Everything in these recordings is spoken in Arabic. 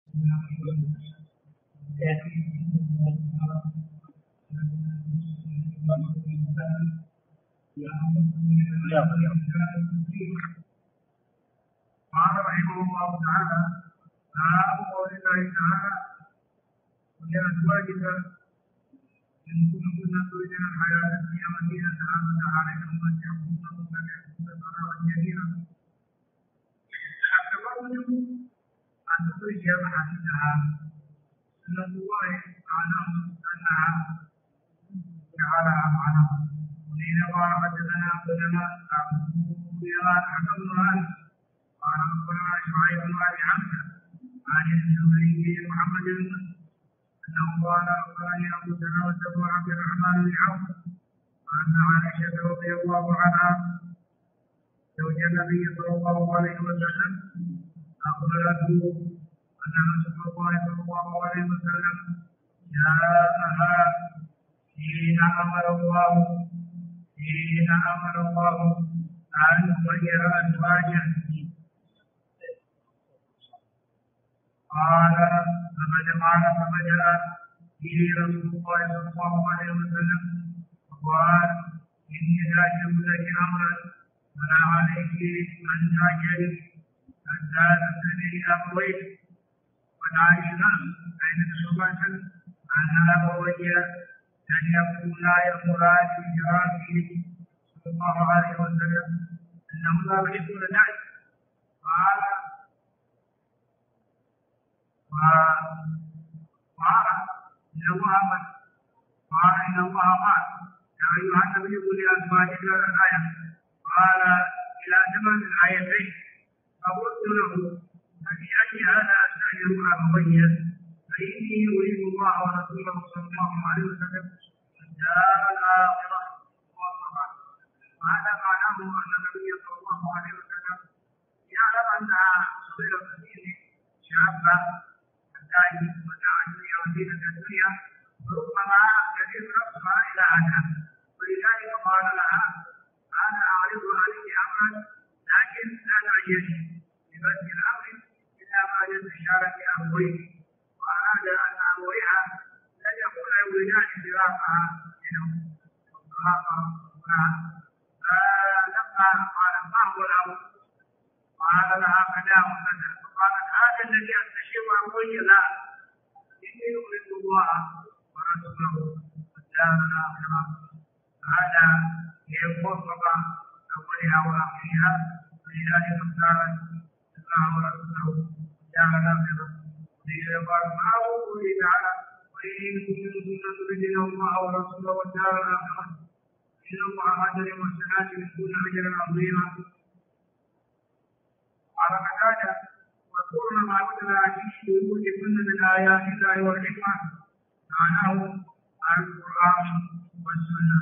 قال رحمه الله تعالى: باب قول الله تعالى: ولأزواجك إن كنتن تردن الحياة الدنيا وزينة فأمتع عليكم ومتعوهن وسرحوهن سراحا جميلا. التبرج أن تخرج محاسنها. سنة الله سبحانه أنها تعالى أفعله. وإنما حدثنا عبدنا أبو يمان حكمنا قال أخبرنا شعيب بن أبي حمزة عن الزهري محمد بن أنه قال أخبرني أبو سلمة بن عبد الرحمن بن عوف أن عائشة رضي الله عنها زوج النبي صلى الله عليه وسلم أخبرته أن رسول الله صلى الله عليه وسلم جاءها حين أمر الله أن يغير أزواجه. قال فبدأ به رسول الله صلى الله عليه وسلم وقال: إني ذاكر لك أمرا ولا عليك أن تعجلي حتى تستدري أبويك. وعائشة أين شبهة أن أبوي أن يكونا يأمران بجرائه صلى الله عليه وسلم أنهم لا يحبون ذلك. قال: إن الله قال: يا أيها النبي قل لأزواجك الآية. قال: إلى زمن الآيتين. فقلت له: ففي أي هذا أستأجر أبوي؟ فإني أريد الله ورسوله صلى الله عليه وسلم الدار الآخرة والصلاة. وهذا معناه أن النبي صلى الله عليه وسلم يعلم أنها صغيرة فيه شابة الدائم وتعجل وزينة الدنيا وربما يزيد نفسها إلى عنها. ولذلك قال لها: أنا أعرض عليك أمرا لكن لا تعجلي ببذل الأمر إلا بعد استشارة أبويك. وأراد أن أبويها لن يكون يريدان فراقها منهم وفراقها. فلما قال: ما هو الأمر؟ قال لها: كذا وكذا. فقالت: هذا الذي أستشير أبوي؟ لا، إني أريد الله ورسوله والدار الآخرة. هذا يوفق أولها وآخرها. ولذلك اختارت الله ورسوله والدار الآخرة. قال: ما هو قوله تعالى: وإن كنتن تردن الله ورسوله والدار الآخرة إن الله أعد للمحسنات منكن أجرا عظيما. قال قتادة: واذكرن ما يتلى في بيوتكن من آيات الله والحكمة معناه القرآن والسنة.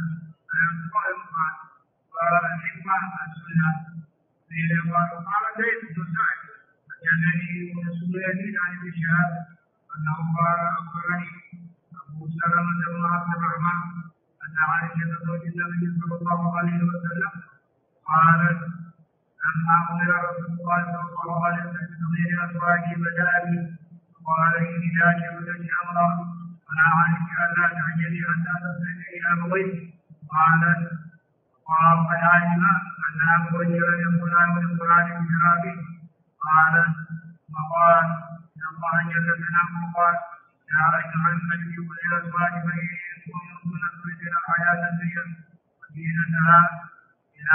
قال الحكمة السنة. قال زيد بن سعد: فجاءني رسول يزيد عن ابن شهاب أنه قال: أخبرني أبو سلمة بن عبد الرحمن أن عائشة زوج النبي صلى الله عليه وسلم قالت: لما أمر رسول الله صلى الله عليه وسلم بتغيير أزواجه بدأ بي وقال: إني ذاكر لك أمرا ولا عليك ألا تعجلي حتى تستدري أبويك. قالت: قال عائشة أن أبوي لن يكونا من القرآن بجرابه. قالت: وقال: إن الله جل ثناؤه قال: يا أيها النبي قل لأزواجك إن كنتن تردن الحياة الدنيا وزينتها إلى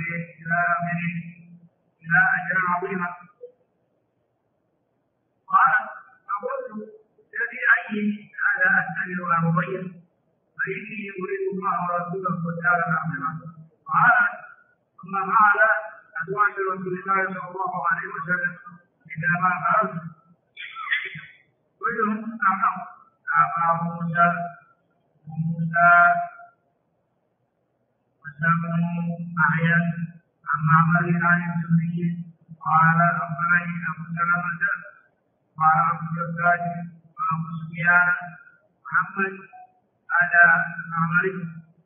أجر عظيما. قال: فقلت: الذي أي هذا أستأجر أبوي؟ فإني أريد الله ورسوله والدار الآخرة. قال: ثم قال: أزواج رسول الله صلى الله عليه وسلم إذا ما خرج كلهم أمام أبا موسى وموسى وسموا أحيا أما عمر عن الزهري قال: أخبرني أبو سلمة قال أبو الدرداء وأبو سفيان محمد على معمر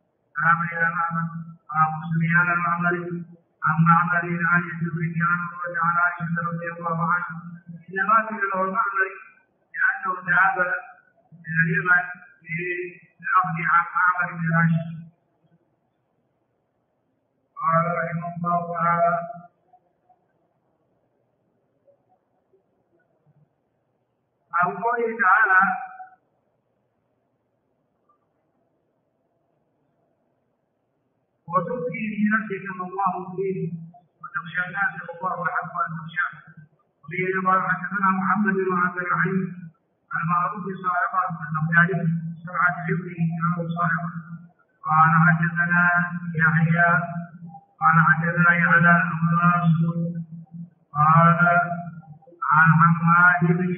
أبو سفيان المعمري أما عمر عن الزهري عنه وعن عائشة رضي الله عنه إنما في له المعمري ذهب إلى اليمن للأخذ عن معبد بن راشد. قال رحمه الله تعالى: عن قوله تعالى: وتؤتي في نفسك ما الله فيه وتخشى الناس والله احق ان تخشاه. وفيه قال: حدثنا محمد بن عبد الرحيم عن معروف صاعقه البغدادي سرعه حفظه له صاعقه. قال حدثنا يحيى قال حدثنا يعلى بن راشد قال عن حماد بن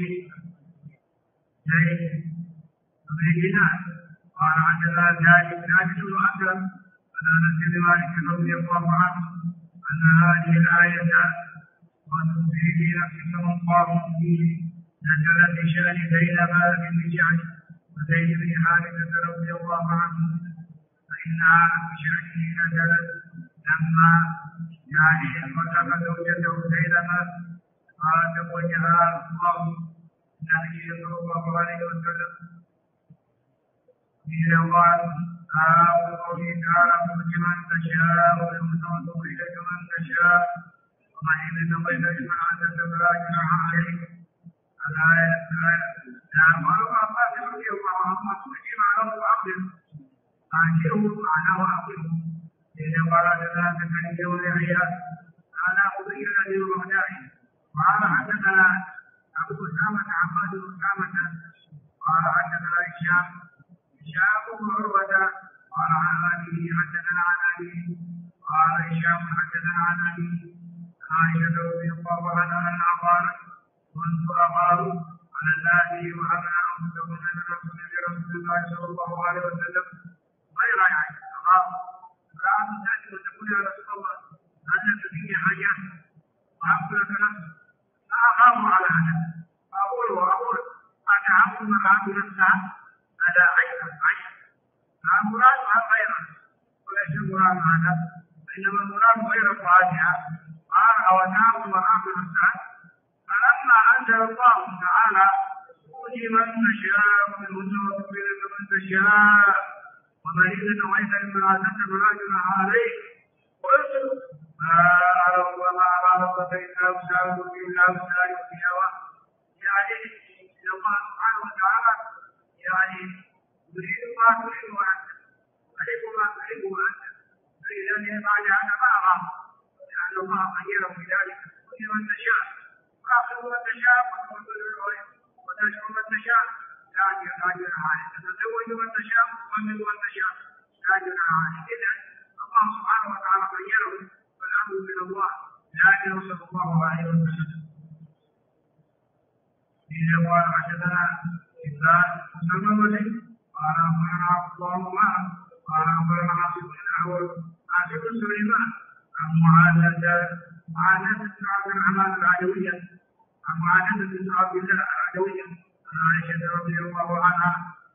زيد بن دينار قال حدثنا زاهد بن اسلم عن انس بن مالك رضي الله عنه ان هذه الايه وتؤتي في نفسك ما الله فيه نزلت بشان زينب بن جعش وزيد بن حارثه رضي الله عنه، فانها بشانه نزلت لما خطب زوجته زينب قال: زوجها الله النبي صلى الله عليه وسلم. قيل: وقوله تعالى: تؤتي من تشاء وتؤتي اليك من تشاء ومن يبتغي فيمن عزت فلا جناح عليه. الآية قال عباس رضي الله عنه: تؤتي معناه عقل أعجبه معناه عقله. إذا قال لنا زكريا ويحيى أنا أبين للرهداء. قال حدثنا أبو أسامة عباد بن أسامة قال حدثنا هشام بن عروة قال عن أبيه حدثنا عن أبيه قال هشام حدثنا عن أبيه عائشة رضي الله عنها أنها قالت: كنت أغار على الناس وأنا أمسك من رسول الله صلى الله عليه وسلم غير عائشة. أغار امرأة تأتي وتقول: يا رسول الله أنت فيني حاجات وأقول لك نفسي فأخاف على هذا وأقول أتعب المرأة نفسها على عينها فالمراد مع غيرها وليس المراد هذا، وإنما المراد غير فؤادها. قال: أو تعب المرأة نفسها. فلما أنزل الله تعالى: تؤتي من تشاء ومنهن وتؤتي من تشاء ومن يبتغي فيمن عزت فلا جناح عليه، قلت: ما أرى وما أرى فإلا أسأل إلا أسأل في هواه. يعني إن الله سبحانه وتعالى يعني يريد ما تريد أنت ويحب ما تحب أنت، فإذا بعد هذا ما أرى لأن الله خيره في ذلك. تؤتي من تشاء وآخذ من تشاء وتشكر من تشاء لا جناح عليه، تتزوج من تشاء ومن تشاء لا جناح عليه. إذا الله سبحانه وتعالى خيره والأمر من الله لكن صلى الله عليه وسلم. إذا قال حدثنا إبراهيم مسلم قال أخبرنا عبد الله معه قال أخبرنا عاصم بن الأحول عاصم سليمان عن معاذ بن عبد الرحمن العدوية عن معاذ بن عبد الله العدوية عن عائشة رضي الله عنها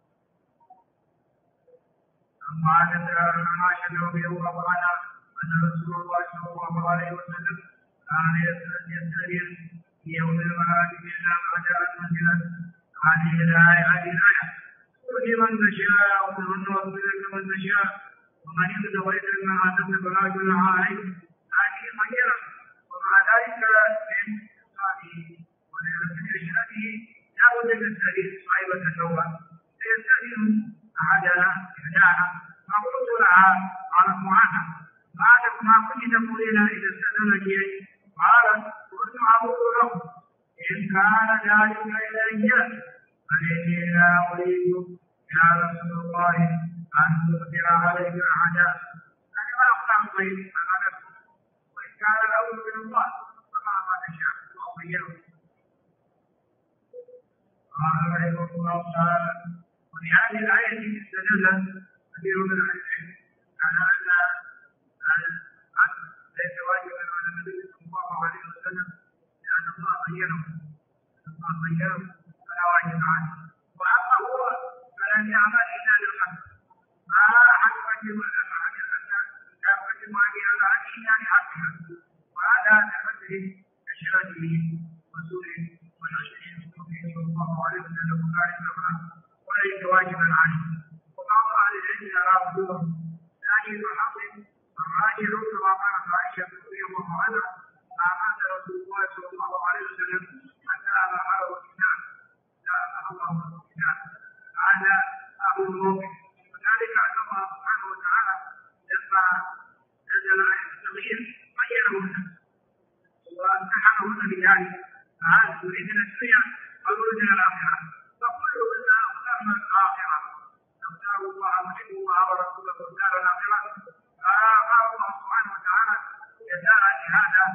أن رسول الله صلى الله عليه وسلم كان يستأذن في يوم المعاد إلا بعد أن نزلت هذه الآية: تؤتي من تشاء ومنهن وتؤتي من تشاء ومن يبتغي فيمن عزت فلا جناح عليه. هذه خيرة، ومع ذلك من صاحبه ولرسول شهاده لا بد من تستأذن صاحبة النوبة فيستأذن أحدنا إحدانا. فقلت لها: قالت معاذ: ما كنت تقولين إذا استأذنك؟ قالت: كنت أقول له: إن كان ذلك إلي فإني لا أريد يا رسول الله أن تؤثر عليك أحدا. أنا ما أقطع الطيب على نفسه، وإن كان الأمر من الله فما تشاء وخيره. قال رحمه الله تعالى: ولهذه الآية استدل كثير من أهل العلم على أن العبد ليس واجبا على النبي صلى الله عليه وسلم لأن الله خيره فلا واجب عنه. وأما هو فلن يعمل إلا للقلب ما أحد واجب على إلا لحقها، وهذا لحسن أشرته وسوء ونشره صلى الله عليه وسلم وقال وليس واجبا عليه. وبعض اهل العلم يرى وجوبه، لكن الحاصل الراجح كما قالت عائشه رضي الله عنها ما مات رسول الله صلى الله عليه وسلم حتى امره الكتاب لا امره الكتاب. هذا اهل الموقف. وذلك ان الله سبحانه وتعالى لما نزل آية التغيير غيرهن وامتحنهن بذلك، فهذا يريدن الدنيا او يريدن الاخره، فكلهن اخترن الاخره، اختاروا الله وحبوا الله ورسوله والدار الاخره. فقال الله سبحانه وتعالى جزاء لهذا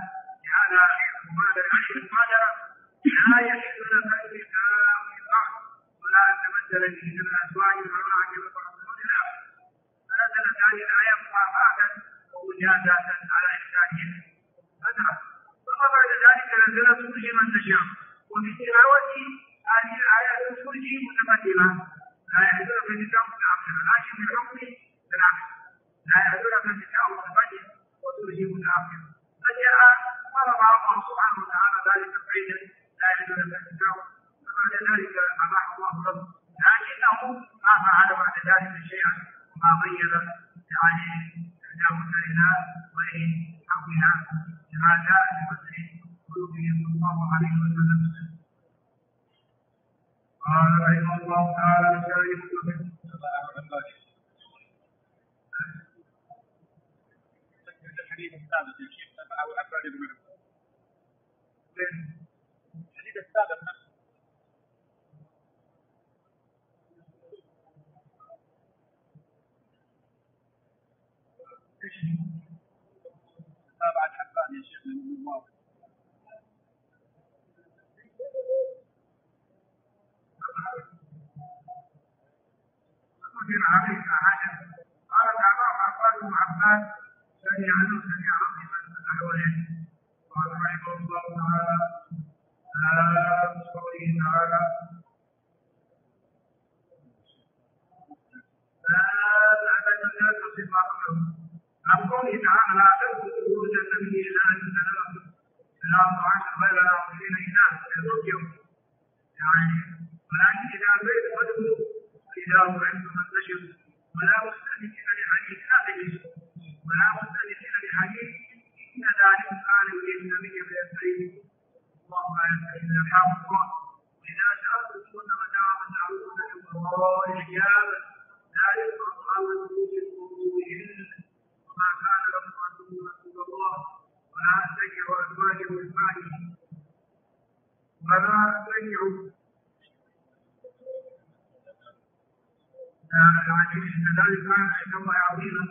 المبادره لا يحل لك النساء من بعد ولا ان تبدل بهن الازواج والمعاهد والرسول الاخر. فنزلت هذه الايه مكافاه ومجازاه على احسانهم فتره. ثم بعد ذلك نزلت ترجي من تشاء، وفي تلاوه هذه الايات ترجي متقدمه لا يحلك النساء في الاخره، لكن من حكم بالعكس لا يحلك النساء متقدم وترجي متاخر. فجاء فرض الله سبحانه وتعالى ذلك قيدا لا يحلك النساء، فبعد ذلك اباح الله له، لكنه ما فعل بعد ذلك شيئا وما غير يعني احداهن الى غير حقها. هذا لحسن قلوبه صلى الله عليه وسلم. قال رحمه الله تعالى الشريف الحديث السابق يا شيخ تبعه أبعد منه. الحديث السابق نفسه تابع الحبان يا شيخ من المواقف. وفي عليك حاجة قال تعالى عباد بن عباس سمع عنه سمع عظيما الأحوال. قال رحمه الله تعالى قوله تعالى لا تعتد الناس بما قبله. عن قوله تعالى لا تدخلوا خروج النبي إلا أن تنام لا طعام غير ناظرين إناث يرجعون يعني، ولكن إذا بيت فادخلوا إذا أنتم منتشر ولا مستأنسين لحديث لا تجلسوا ولا مستأنسين لحديث إن ذلك كان يريد النبي فيستعين الله لا يستعين الحام الله. وإذا سألتموهن متاعا فاسألوهن من وراء الحجاب ذلك أطهر لقلوبهن وما كان لكم أن تؤذوا رسول الله ولا تنكحوا أزواجه من بعده ولا تنكحوا كذلك كان عند الله عظيما.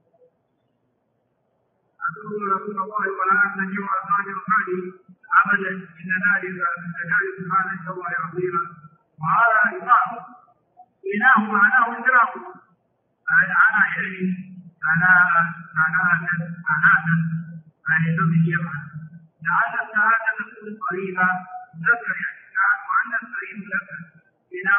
أتقول رسول الله ولا تنكحوا أزواجه من بعده أبدا إن ذلك كان عند الله عظيما. وهذا إطاعة إله معناه إدراك أنا يعني أنا يعني تبكي لعل السعادة تكون قريبة لك يعني وأن القريب لك. إذا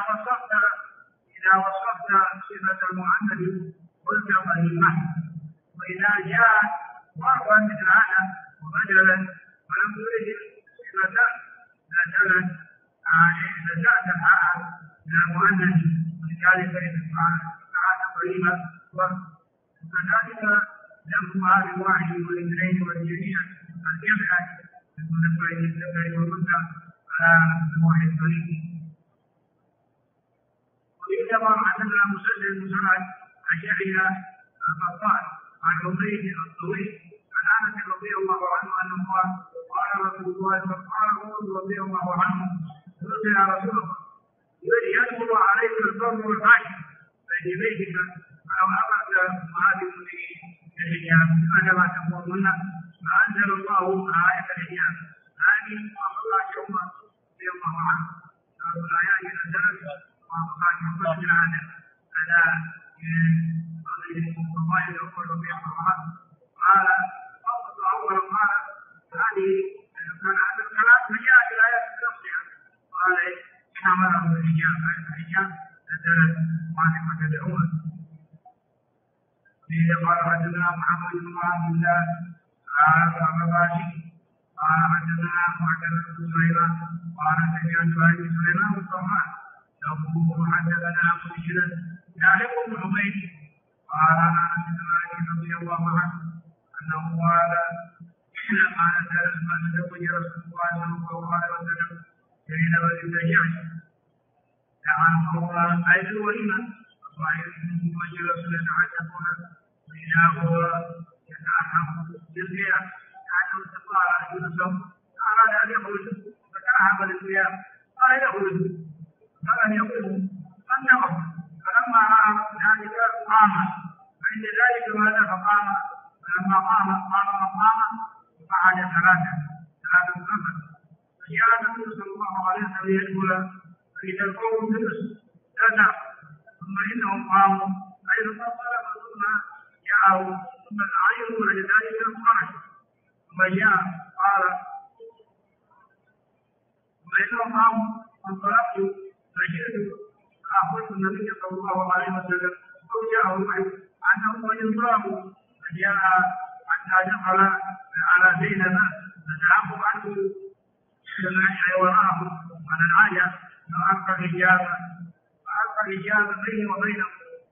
وصفت صفة المؤنث قلت قريبة، وإذا جاء ضربا مثل هذا وبدلا ولم ترد صفة بدلا لجأت الحاء إلى المؤنث ولذلك السعادة قريبة. وكذلك لهما بالواحد والاثنين والجميع الجمع المذكر للذكر والأنثى على الواحد قريب. وإنما حدثنا مسدد مسرعد عن يحيى القطان عن عبيد الطويل عن أنس رضي الله عنه أنه قال قال رسول الله رضي الله عنه قلت يا رسول الله يدخل عليك البر والفاحش في بيتك فلو أمرت هذه الحجاب فكما تقولون فأنزل الله آية الحجاب هذه الله عمر رضي الله عنه قالوا الآيات نزلت وقال يقول من هذا على قضية الله الأول رضي الله عنه قال فقط أول قال هذه كان هذا الكلام فجاء الآيات بنفسها قال حمله الحجاب الحجاب نزلت وما تدعون. قال حدثنا محمد بن عبد الله الرباشي قال حدثنا معتمر بن سليمان قال سمعت ابي سليمان الطرمان يقول حدثنا ابو بشر يعلم بن حميد قال انس بن مالك رضي الله عنه انه قال لما نزل ما تزوج رسول الله صلى الله عليه وسلم زينب بنت جحش دعا قوما اي الوليمه وصاحبهم وجلس يتعجبون بينه يتعهم بالقيام كانه استطاع يوسف اراد ان يخرج فتعهب للقيام قال يخرج فلم يقم فانه فلما راى ذلك قام فعند ذلك ماذا فقام فلما قام وقعد ثلاثة نفر فجاء النبي صلى الله عليه وسلم يقول فإذا القوم جلس لا ثم إنهم قاموا أيضا طلب ثم جاءوا ثم علموا بعد ذلك خرج ثم جاء قال ثم إنهم قاموا فانطلقت فجئت فأخبرت النبي صلى الله عليه وسلم أو جاءه معي أنه ينطلق فجاء حتى دخل على زينب فدعاه عنه سمعني وراءه على العاده فألقى الحجاب بيني وبينه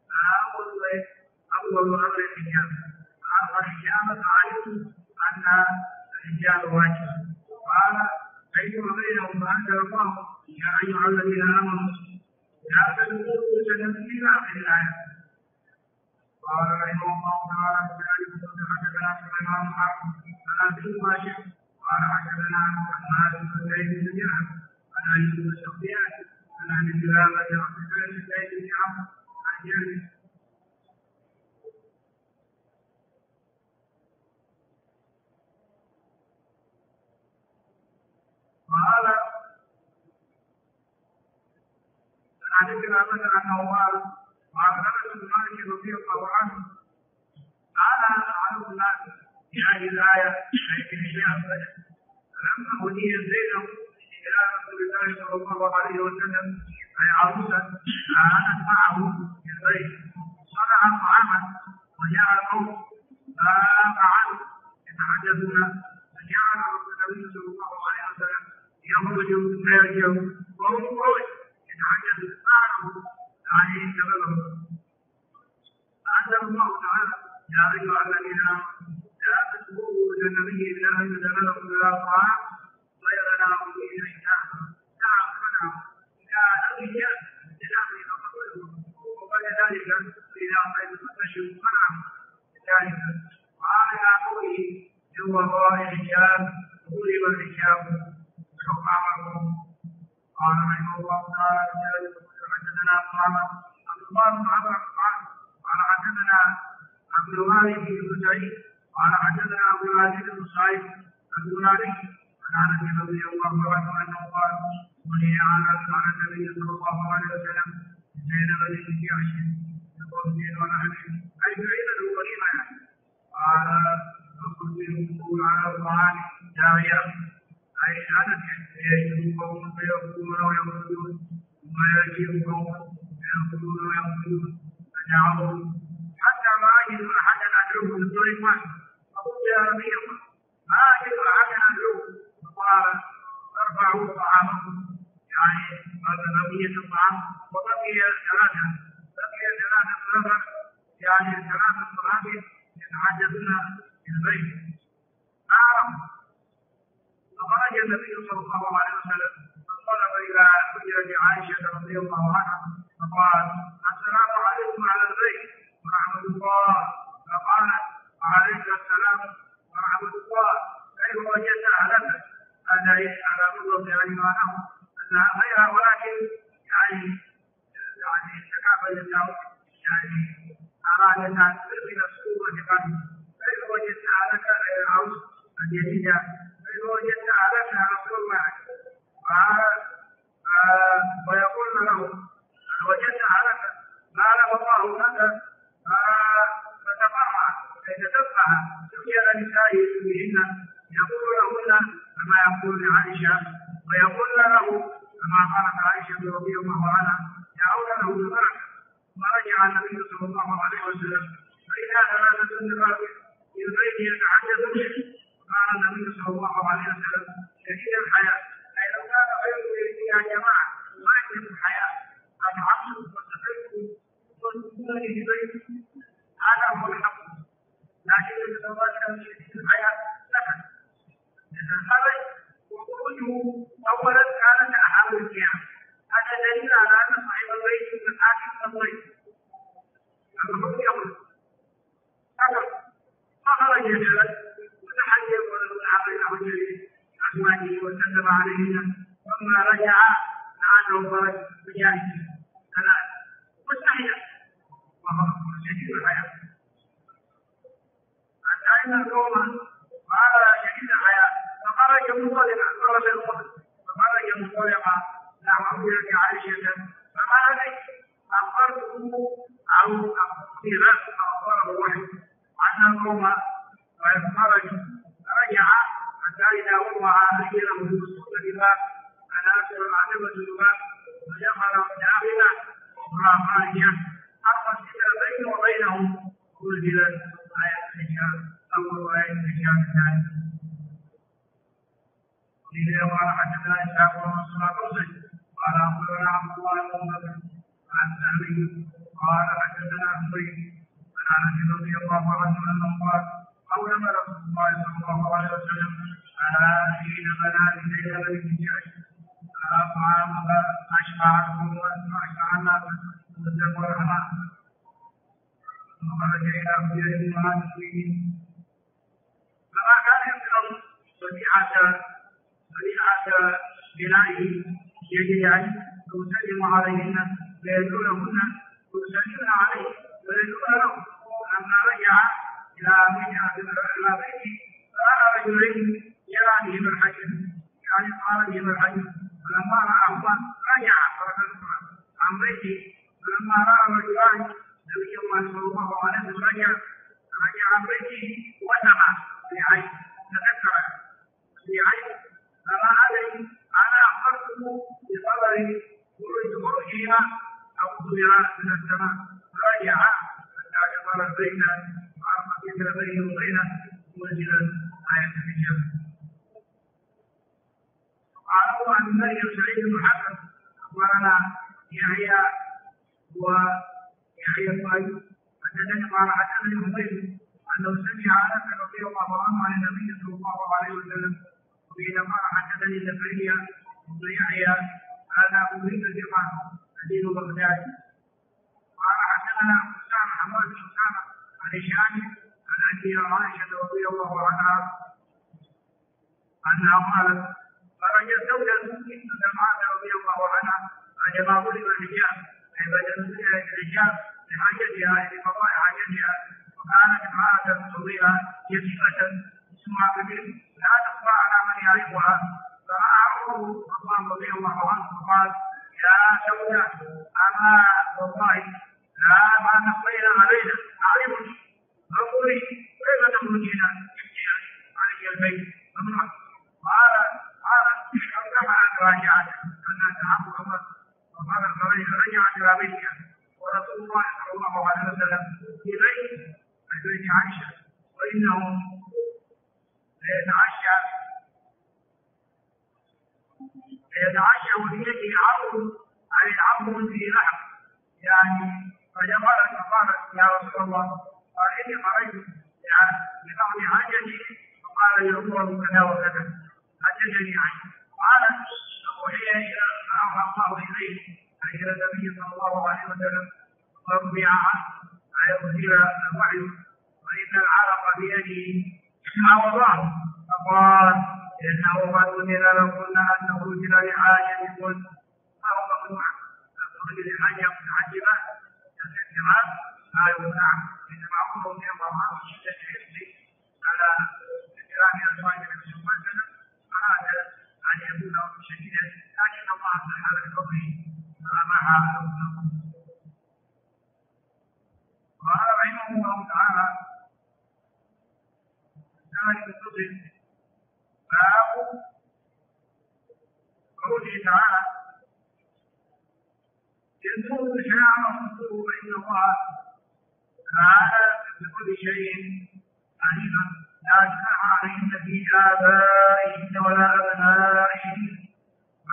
أول أمر الحجاب فألقى الحجاب فعلمت أن الحجاب واجب قال بيني وبينه فأنزل الله يا أيها الذين آمنوا لا تدخلوا جنة إلى آخر الآية. قال رحمه الله تعالى حدثنا سليمان بن حرب عن ابي ماشي قال حدثنا حماد بن زيد بن جعفر عن ايوب بن سفيان عن ابي سلامه بن عبد الله بن زيد بن عمرو عن جابر قال عن ابي سلامه انه قال انس بن مالك رضي الله عنه أنا أعلم الناس في هذه الآية أي في الحجاب فلما هدي زينب إلى رسول الله صلى الله عليه وسلم أي عروسا كانت معه في البيت صنع طعاما وجاء القوم فقعدوا يتحدثون فجعل النبي صلى الله عليه وسلم يخرج فيرجع وهم قوي يتحدثون معه يعني كبرهم فأنزل الله تعالى يا أيها الذين آمنوا لا تدخلوا النبي إلا أن يدخلكم إلى طعام غير ناظر إليه نعم منعه إذا نبي لنعمل فقبله وبعد ذلك إذا قيد فتشوا منعه ذلك وقال يا قوله هو الله الحجاب ضرب الحجاب حكامكم. قال رحمه الله تعالى حدثنا محمد عبد الله بن عمرو قال حدثنا عبد الوارث بن سعيد قال حدثنا عبد العزيز بن صهيب البناني عن انس رضي الله عنه انه قال ولي على النبي صلى الله عليه وسلم زينب بنت جحش يقول ونحن اي بعيد وليما قال فقلت على الطعام داعيا اي انس يجد قوم فيأكلون ويخرجون ثم يجيء قوم فيأكلون ويخرجون فدعوهم حتى ما أجد أحدا أدعوه من دون المال فقلت يا نبي الله ما أجد أحدا أدعوه فقال ارفعوا طعامكم يعني هذا بقية الطعام وبقي ثلاثة نفر يعني ثلاثة صحابة يتحدثون في البيت فخرج النبي صلى الله عليه وسلم فانطلق إلى حجرة عائشة رضي الله عنها فقال السلام عليكم على البيت ورحمة الله فقالت وعليك السلام ورحمة الله كيف وجدت أهلك هذا على بالضبط يعني معناه أنها غيرها ولكن يعني تكافل النوم يعني أراد أن تلقي الصورة بقلبه كيف وجدت أهلك العروس الجديدة كيف وجدت أهلك رسول الله ويقول له هل وجدت أهلك قال والله لك فتفرع كي تتبع سجل نسائه بهن يقول لهن كما يقول لعائشة ويقول له كما قالت عائشة رضي الله عنها يعود له بالبركة فرجع النبي صلى الله عليه وسلم فإذا ثلاثة نفر في البيت يتحدثون قال النبي صلى الله عليه وسلم في بيت هذا هو الحق، لكن الزواج كان في الحياة سهل. الخرج وخروجه أولا كانت أحد القيام، هذا دليل على أن صاحب البيت من حاكم البيت. الخروج أول فخرج جلس وتحدث ولو بين أزواجه وسلم عليهن، ثم رجع لعله خرج بجانبه مستحيل وهو شديد الحياة. حتى إن القوم قال شديد الحياة فخرج منطلقا نحو أميرة عائشة فما عليك أخبرته أو أخبره وحي أن القوم رجع حتى إذا وضع أيده بسوط الباب فناصر العتبة الباب ودخل داخله أخرى خارجة أرض بينه وبينهم أنزلت آية الحجاب أول آية الحجاب الثانية. إذا قال حدثنا إسحاق بن منصور قال أخبرنا عبد الله بن بكر عن سهل قال حدثنا أبي عن أنس رضي الله عنه أنه قال قولما رسول الله صلى الله عليه وسلم حين بنى بليل بن جعش طعامك أشبعكم وأشبع الناس واتقوا الرحمن وخرج إلى خير المهاجرين فما كان يمكن بديعة بنائه يجري ويسلم عليهن ويدعونهن ويسلمن عليه ويدعون له. لما رجع إلى بيته رأى رجلين يرانهم الحجر يعني قال الحجر فلما رأى رجع عن بيته فلما رأى رجلان نبي الله صلى الله عليه وسلم رجع عن بيته وسمع بعين تذكر بعين فما أدري أنا أخبرته بخبر خروجهما أو خبر من السماء فرجع حتى دخل البيت وعرف بينه وبينه منزلا آية الحجاب. قالوا عن مريم سعيد بن حسن أخبرنا يحيى ويحيى الطيب حدثني قال حدثني حميد أنه سمع أنس رضي الله عنه عن النبي صلى الله عليه وسلم وقيل قال حدثني زكريا بن يحيى هذا أريد ثقة حديث بغداد. قال حدثنا أسامة حماد بن أسامة عن هشام عن أبي عائشة رضي الله عنها أنها قالت خرج زوج المؤمن سلمان رضي الله عنها عندما ظلم الرجال أي بدل الرجال لحاجتها لقضاء حاجتها وكانت امرأة صغيرة يتيمة اسمها كبير لا تخفى على من يعرفها فرأى عمر عثمان رضي الله عنه وقال يا سودة أما والله لا ما نخفينا علينا أعرفني انظري كيف تخرجين علي البيت قال كما راجعت أنها تعب عمر وقال رجعت إلى بيتها ورسول الله صلى الله عليه وسلم في بيت عائشة وإنه يتعشى وبيده عظم أي عظم في لحم يعني فجمالت فقالت يا رسول الله قال إني خرجت لبعض حاجتي فقال يأمر كذا وكذا حججني عنه قال أوحي الله إليه أي إلى النبي صلى الله عليه وسلم فرفع عنه أي أنزل الوحي وإن العرق بيده عوضاه فقال إنه قد أذن لكن أن نخرج لحاجتكن فهو ممنوع نخرج لحاجة متعجبة كالاتهام قالوا نعم إنما أمر من الله شدة حرصه على احترام أزواج النبي صلى الله عليه وسلم أراد أن يكون شديدا لكن الله تعالى بفضله أمامها قال رحمه الله تعالى ذلك الفضل باب قوله تعالى ينظر شاء رسوله فإن الله تعالى بكل شيء عليما لا جناح عليهن في آبائهن ولا أبنائهن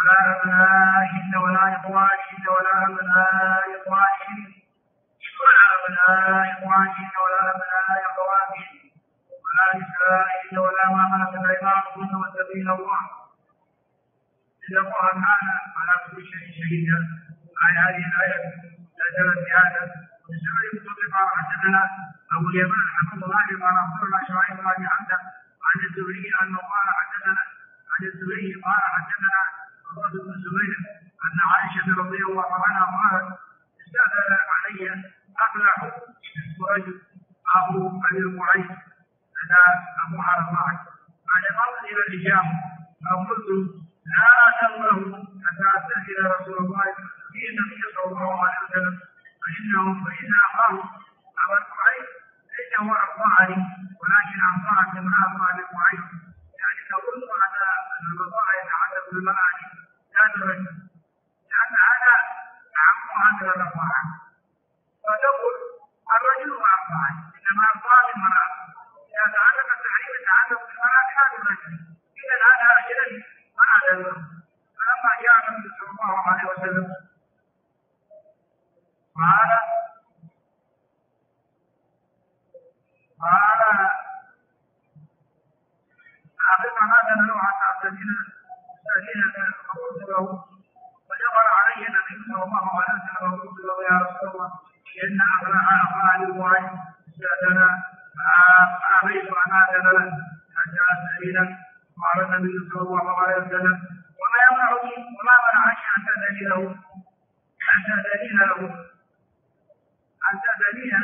ولا إخوانهن ولا أبناء إخوانهن ولا أبناء إخوانهن ولا أبناء أخواتهن ولا نسائهن ولا ما ملكت أيمانهن واتقين الله إن الله كان على كل شيء شهيدا. هذه الآية نزلت بهذا وبسبب مطلقا حدثنا أبو اليمان رحمه الله قال أخبرنا شعيب بن أبي حمزة عن الزهري أنه قال حدثنا عن الزهري قال حدثنا عروة بن الزبير أن عائشة رضي الله عنها قالت استأذن علي أفلح رجل أبو أبي المعيط أنا أبو عرفات بعد مرض إلى الحجاب فقلت لا تنظره حتى أستأذن رسول الله في النبي صلى الله عليه وسلم فإن أخاه أبا المعيط ليس هو أرضعني ولكن أرضعني من أبو أبي المعيط يعني تظن أن الرضاع يتعدد بالمعاني لا ترجم لأن هذا عم هذا الرضاع فتقول الرجل أرضعني إنما أرضعني المرأة إذا تعلق التحريم يتعلق بالمرأة لا بالرجل إذا هذا أجنبي ما هذا الرجل. فلما جاء النبي صلى الله عليه وسلم قال أعطنا هذا له حتى أستأذن فقلت له فدخل علي النبي صلى الله عليه وسلم وقلت له يا رسول الله إن أفعال المعين استأذن فأبيت أن آذن له حتى أستأذن. قال النبي صلى الله عليه وسلم وما يمنعني وما منعني أن تأذن له أن تأذن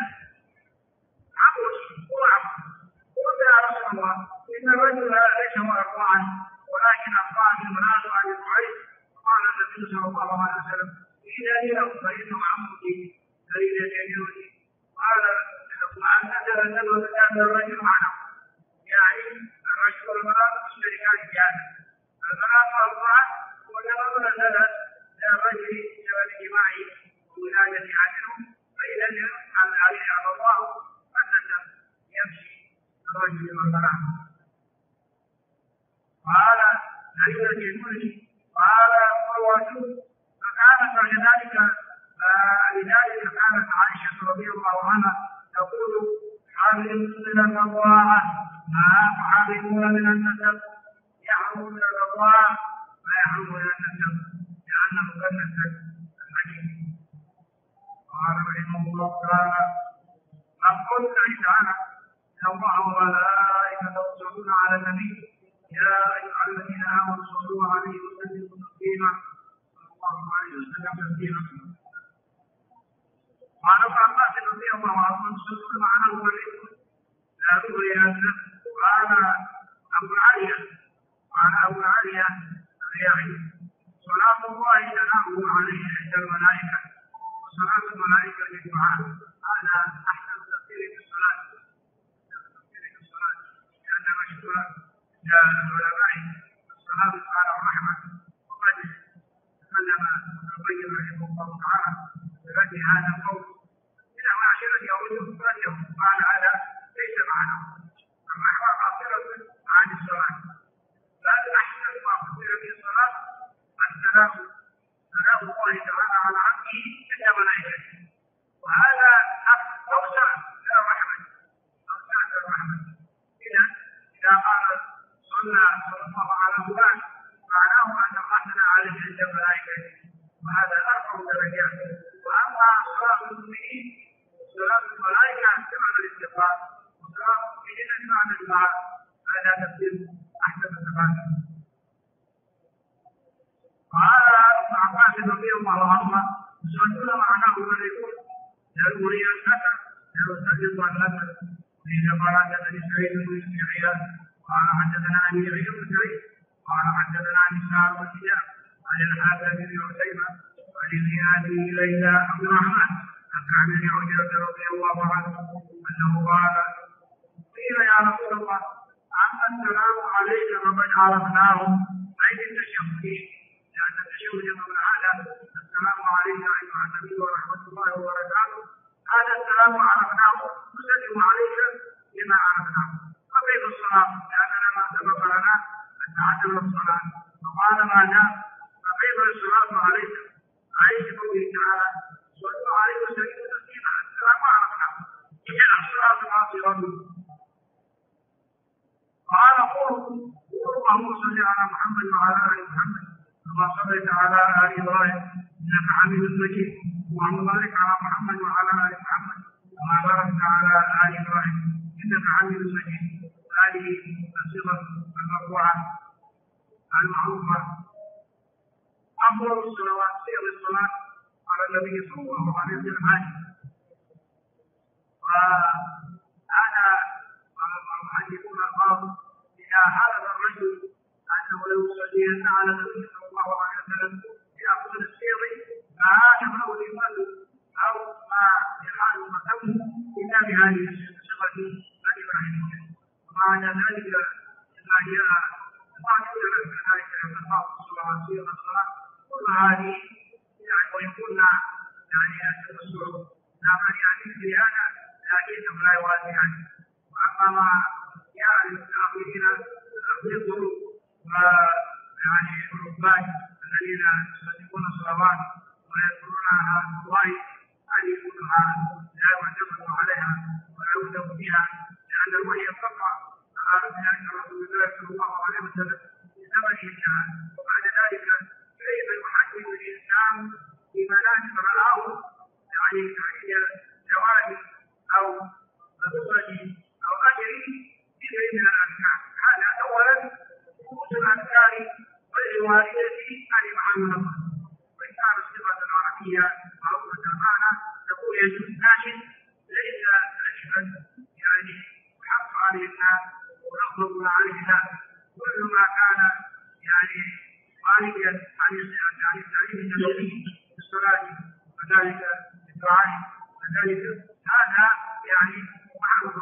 قلت يا رسول الله إن الرجل ليس مرفوعا ولكن أرضعني المرأة عن المعيط. قال النبي صلى الله عليه وسلم إذا له فإنه عمودي فإذا يجوزي. قال وأن نزل وكان الرجل معنا يعني الرجل والمرأة مشتركان في هذا المرأة مرفوعا ولما نزلت للرجل سوى الاجتماعي وولادة أحدهم فإذا أن عليه الله أنه يمشي الرجل والمرأة. قال أين يجوزي؟ قال قوته فكانت كذلك لذلك كانت عائشة رضي الله عنها تقول حرموا من الرضاعة ما تحرمون من النسب يحرم من الرضاعة ما يحرم من النسب لأنه قد نسب الحديث. قال رحمه الله تعالى من قلت تعالى إن الله وملائكته يصلون على النبي يا أيها الذين آمنوا صلوا عليه وسلموا تسليما صلى الله عليه وسلم تسليما. قال ابن عباس رضي الله عنه صلوا معنا وليكم لا بغي أن قال أبو العالية الرياحي صلاة الله تنام عليه عند الملائكة وصلاة الملائكة للدعاء. هذا أحسن تفسير في الصلاة لأن مشهور العلماء الصلاة قال ورحمة. وقد تكلم ابن القيم رحمه الله تعالى برد هذا القول إلى معاشرة يهود رده قال هذا ليس معنى الرحمة قاصرة عن الصلاة بل أحسن ما قصر في الصلاة السلام الله تعالى على عبده عند ملائكته وهذا أوسع للرحمة إذا قال صلى الله على فلان معناه أن رحمنا عليه عند ملائكته وهذا أرفع درجات. وأما صلاة المؤمنين صلاة الملائكة بمعنى الاستغفار وصلاة المؤمنين بمعنى الدعاء هذا تفسير أحسن التفاسير. قال ابن عباس رضي الله عنهما يصلون معناه وليكون ضروري أنك لو تجد أنك إذا قال حدثني سعيد بن يحيى قال حدثنا أبي يحيى بن سعيد قال حدثنا نساء بن هشام عن الحارث بن عتيبة عن زياد بن ليلى عبد الرحمن عن كعب بن عجرة رضي الله عنه أنه قال قيل يا رسول الله أما السلام عليك وقد عرفناهم أي التشهد لأن التشهد من هذا السلام عليك أيها النبي ورحمة الله وبركاته هذا السلام عرفناه نسلم عليك بما عرفناه. وكيف الصلاة؟ لأننا ما سبق لنا أن تعلم الصلاة فقال ماذا؟ فكيف الصلاة عليك؟ عليك قوله تعالى صلوا عليه وسلموا تسليما السلام عرفناه قاصرة. قال قل اللهم صل على محمد وعلى آل محمد كما صليت على آل إبراهيم إنك حميد مجيد، اللهم بارك على محمد وعلى آل محمد كما باركت على آل إبراهيم إنك حميد مجيد. هذه الصيغة المرفوعة المعروفة. أفضل الصلوات صيغ الصلاة على النبي صلى الله عليه وسلم. وهذا المحدثون قالوا إذا حلف الرجل أنه لو يصلين على النبي صلى الله عليه وسلم بأفضل الصيغ فهذا له الإيمان أو ما يحال قسمه إلا بهذه الصيغة الإبراهيمية. ومعنى ذلك ما جاء بعض كذلك بعض الصلوات صيغ الصلاة كل هذه يعني ويكون يعني التوسع لا مانع في هذا لكنه لا يوازي. وأما ما جاء للمتأخرين يقولوا ويعني الرهبان الذين يصدقون الصلوات ويذكرونها الله هذه كلها لا يعتمد عليها ولا يؤتم بها، لأن الوحي انقطع على ذلك رسول الله صلى الله عليه وسلم في زمنه. وبعد ذلك كيف يحدد الإنسان بمناسك رآه يعني هي جواز أو رتبة أو أجر في غير من الأذكار. هذا أولا خصوص الأذكار والرواية عن محمد. وإن كان الصيغة العربية معروفة معنا تقول يجوز، لكن ليس أشبه يعني حق علينا ونخلق علينا كل ما كان يعني خارجا عن التعليم النبوي في الصلاة وذلك الدعاء وذلك هذا يعني معروف.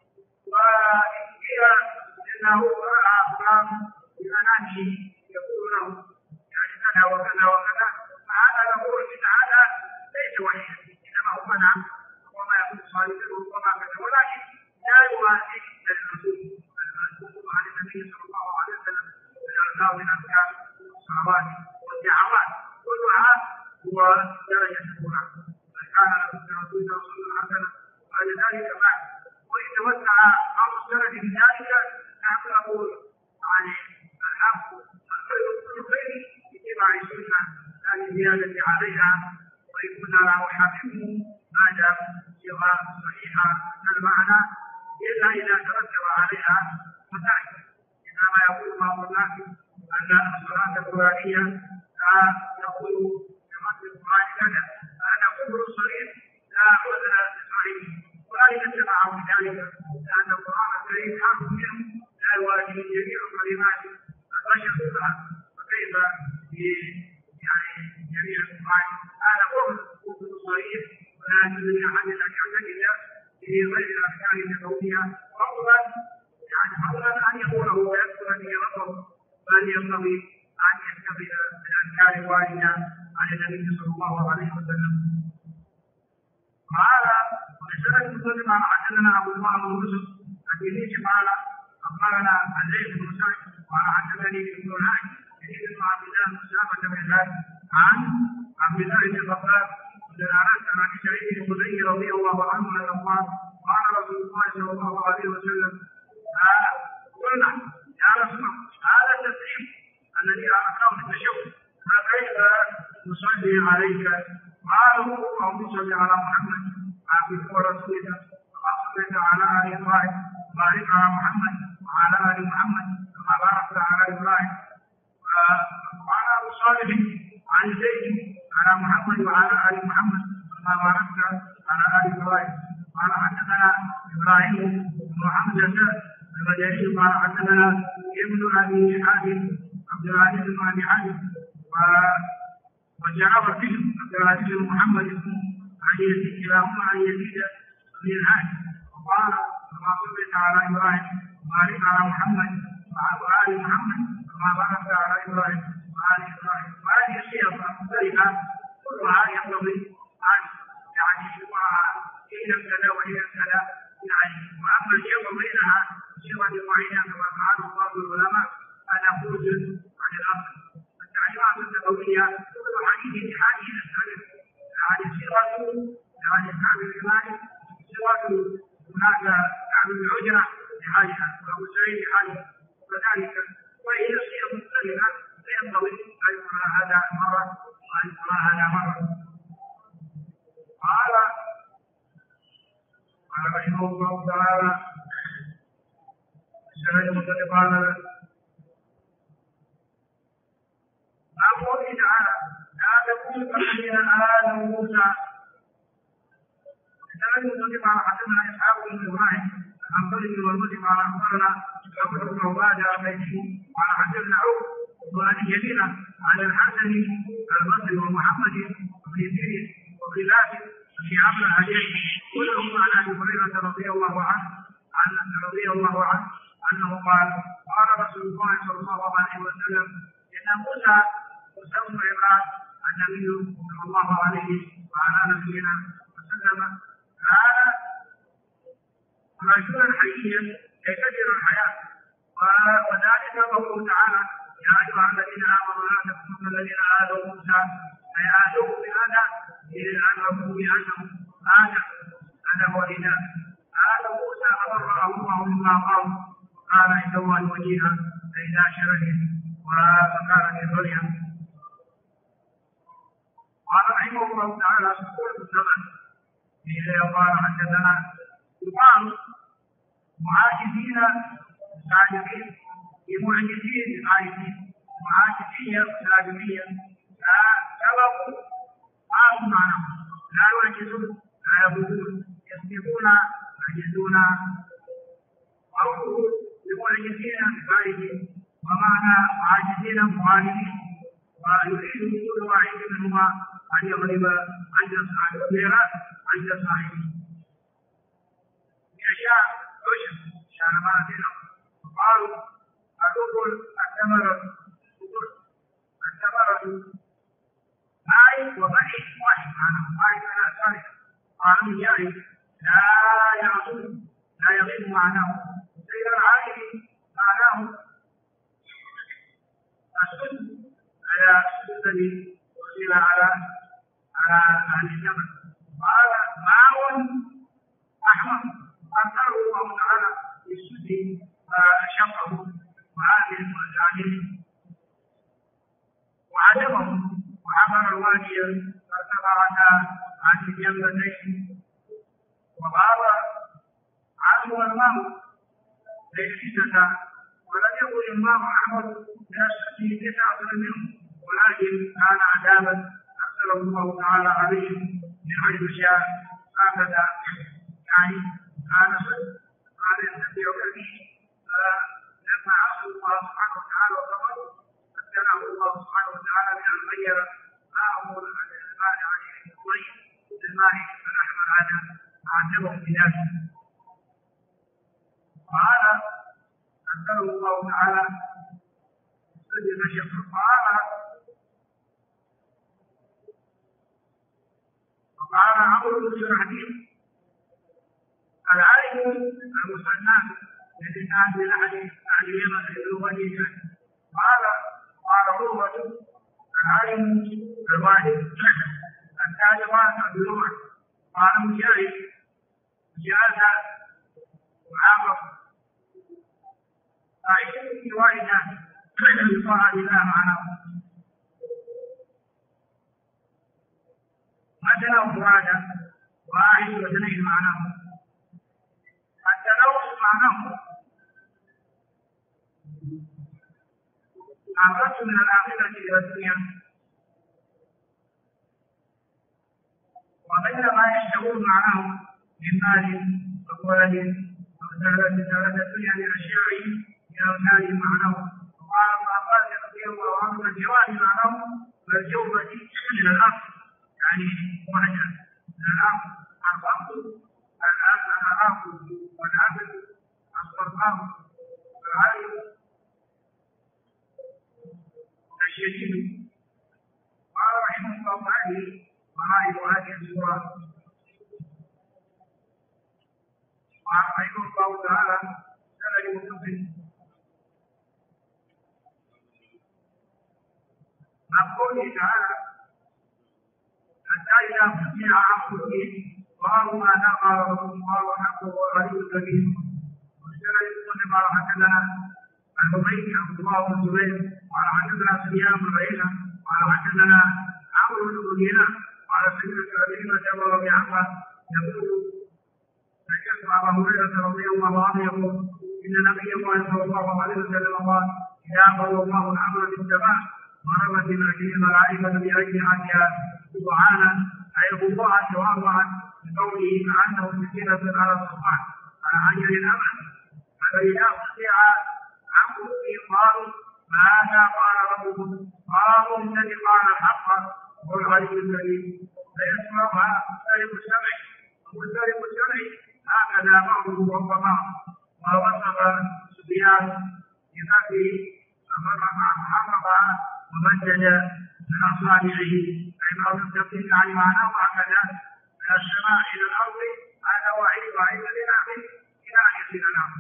وإن قيل إنه رأى فلان بمنامه يقول له يعني كذا وكذا وكذا فهذا نقول إن هذا ليس وحيا، إنما هو منام وما يكون صالحا وما كذا، ولكن لا يوازي الرسول عن النبي صلى الله عليه وسلم من الألفاظ والأذكار والصلوات والدعوات كلها هو درجة القرآن. كان الرسول صلى الله عليه وسلم بعد ذلك بعد وإن توسع أو استند بذلك نحن نقول عن الحق الخير كل خير اتباع السنة لا لزيادة عليها، وإن كنا لا نحاكمه ما دام صيغة صحيحة المعنى إلا إذا ترتب عليها مسائل. إنما يقول بعض الناس أن الصلاة القرآنية لا يقول كمثل القرآن كذا، فهذا كفر صريح لا عذر لصاحبه ولا يتبع بذلك، لأن القرآن الكريم حرف منه لا يواجه جميع كلمات البشر كلها، فكيف يعني جميع القرآن؟ هذا كفر صريح ولا يجوز لأحد أن يعتقد في غير الأذكار النبوية فضلا أن يقوله ويذكر به ربه، بل ينبغي أن يتخذ الأذكار الواردة عن النبي صلى الله عليه وسلم. قال ولسنة مسلم حدثنا أبو بكر بن يوسف التلميذي قال أخبرنا الليث بن سعد قال حدثني ابن الهادي يزيد بن عبد الله بن سلامة بن الهادي عن عبد الله بن خباب بن أنس عن سعيد بن خدري رضي الله عنه أنه قال قال رسول الله صلى الله عليه وسلم قلنا يا رسول الله هذا التسليم الذي أعطاه في التشهد فكيف نصلي عليك؟ قالوا اللهم صل على محمد عبدك ورسولك كما صليت على آل إبراهيم وبارك على محمد وعلى آل محمد كما باركت على إبراهيم. وقال أبو صالح عن زيد على محمد وعلى آل محمد كما باركت على آل إبراهيم. قال حدثنا إبراهيم بن حمزة المدني قال حدثنا ابن أبي حاتم عبد العزيز بن أبي حاتم وجعفر بن عبد العزيز بن محمد عن يزيد كلاهما عن يزيد بن الهادي وقال كما صليت على إبراهيم وبارك على محمد وعلى آل محمد كما باركت على إبراهيم وآل إبراهيم. وهذه الصيغ المختلفة كلها ينبغي أن يعني يشوفها إن كذا وإن كذا يعني. وأما الجمع بينها صيغة معينة كما فعل بعض العلماء هذا خروج عن الأصل. التعليمات النبوية كل حديث بحاجة إلى التعليم يعني صيغة يعني التعبير المالي صيغة هذا يعمل العجرة لحالها وأبو سعيد لحاله وكذلك وهي صيغ مختلفة فينبغي أن يقرأ هذا مرة وأن يقرأ هذا مرة. قال رحمه الله تعالى قال قوله تعالى لا تكونوا كالذين آذوا موسى. كتبت على حدثنا إسحاق بن إبراهيم عن طريق والمسلم على أخبرنا أبو بن عبادة على حدثنا عوف وأبي جميلة عن الحسن البصري ومحمد بن سيرين وخلاف في عمل عليه كلهم عن أبي هريرة رضي الله عنه أنه قال رسول الله صلى الله عليه وسلم إن موسى وسوف عباد النبي صلى الله عليه وعلى نبينا وسلم كان رجلا حيا يكثر الحياة وذلك قوله تعالى يا أيها الذين آمنوا لا تكونوا الذين آذوا موسى فيآذوه بهذا لأنه بأنه هذا هو الإله آذى موسى فبرأه الله مما قال وقال عند الله وجيها فإذا شرهم وكان في مريم. قال رحمه الله تعالى سورة السبع قال حدثنا يقال معاجزين سالمين بمعجزين عاجزين معاجزين سالمين سبقوا قاموا معهم لا يعجزون لا يبغون يسبقون يعجزون قوله بمعجزين بفائدين ومعنى عاجزين معاجزين ويريد كل واحد منهما أن يغلب عند صاحبه بأشياء عشر شهرات قالوا الركن الثمرة ماء وبني واحد معناه ماء من الثالث قالوا جاهل لا يعصون لا يغيب معناه سيد العالم معناه السد على الذي وصل على أهل الجبل. قال ماء أحمر أثره الله تعالى بالسد فشقه وعادل والعالم وعدمهم وعبر الوادي فارتفعتا عن الجنبتين وغاب عنه الماء ليس ولم يكن الماء أحمر من السد 9 منه ولكن كان عذابا أرسله الله تعالى عليهم من حيث شاء هكذا يعني كان سد قال يستطيع به فلما عصوا الله سبحانه وتعالى وكفروا ابتلاه الله سبحانه وتعالى بأن غير ماءه الماء عليه الطيب بالماء الأحمر هذا عذبهم بذلك. قال أرسله الله تعالى سجد الشكر. قال عمرو بن شرحبيل العالم المسنات للإنسان من أهل اليمن في اللغة قال عروة العالم الواجب التاجرات باللغة. قال مجاهد جاز وعاقب أعيد واحدة يقال لله معناه مثلا مرادا واحد واثنين معناه. التلوث معناه الرد من الآخرة إلى الدنيا وبين ما يشتهون معناه من مال وولد وسهلة الدنيا لأشياء من أمثال معناه. وقال العباس رضي الله عنه الجواب معناه والجوبة من الأرض يعني وحدة من الأرض الأرض الأرض والعبد الصرفان والعالم الشديد. قال رحمه الله تعالى مرائب هذه السورة. قال رحمه الله تعالى سنة مسلم مع قوله تعالى حتى إذا فتح عن كله قالوا ما لا قال رسول الله وحقه والغريب الكبير. واشترى يقول قال حدثنا الحبيب عبد الله بن الزبير قال حدثنا سفيان بن عيينة قال حدثنا عمرو بن دينار قال سمعت ابي بكر رضي عنه يقول سمعت ابا هريره رضي الله عنه يقول ان نبي الله صلى الله عليه وسلم قال اذا قضى الله الامر بالسماء ضربت الملائكه باجنحتها سبحانه اي الله وارضعت بقوله كانه سكينه على الصفحه على اجل الامر. فاذا قطع عمرو قالوا ماذا قال ربكم؟ قالوا الذي قال الحق هو الغيب الكريم فيسمعها مختلف السمع ومختلف السمع هكذا بعضه فوق بعض. ووصف سفيان بنفسه فحرق ومدد من اصابعه اي بعض التفسير يعني معناه هكذا من السماء الى الارض هذا وعيد وعيد لنعمه الى ان يصل الامر.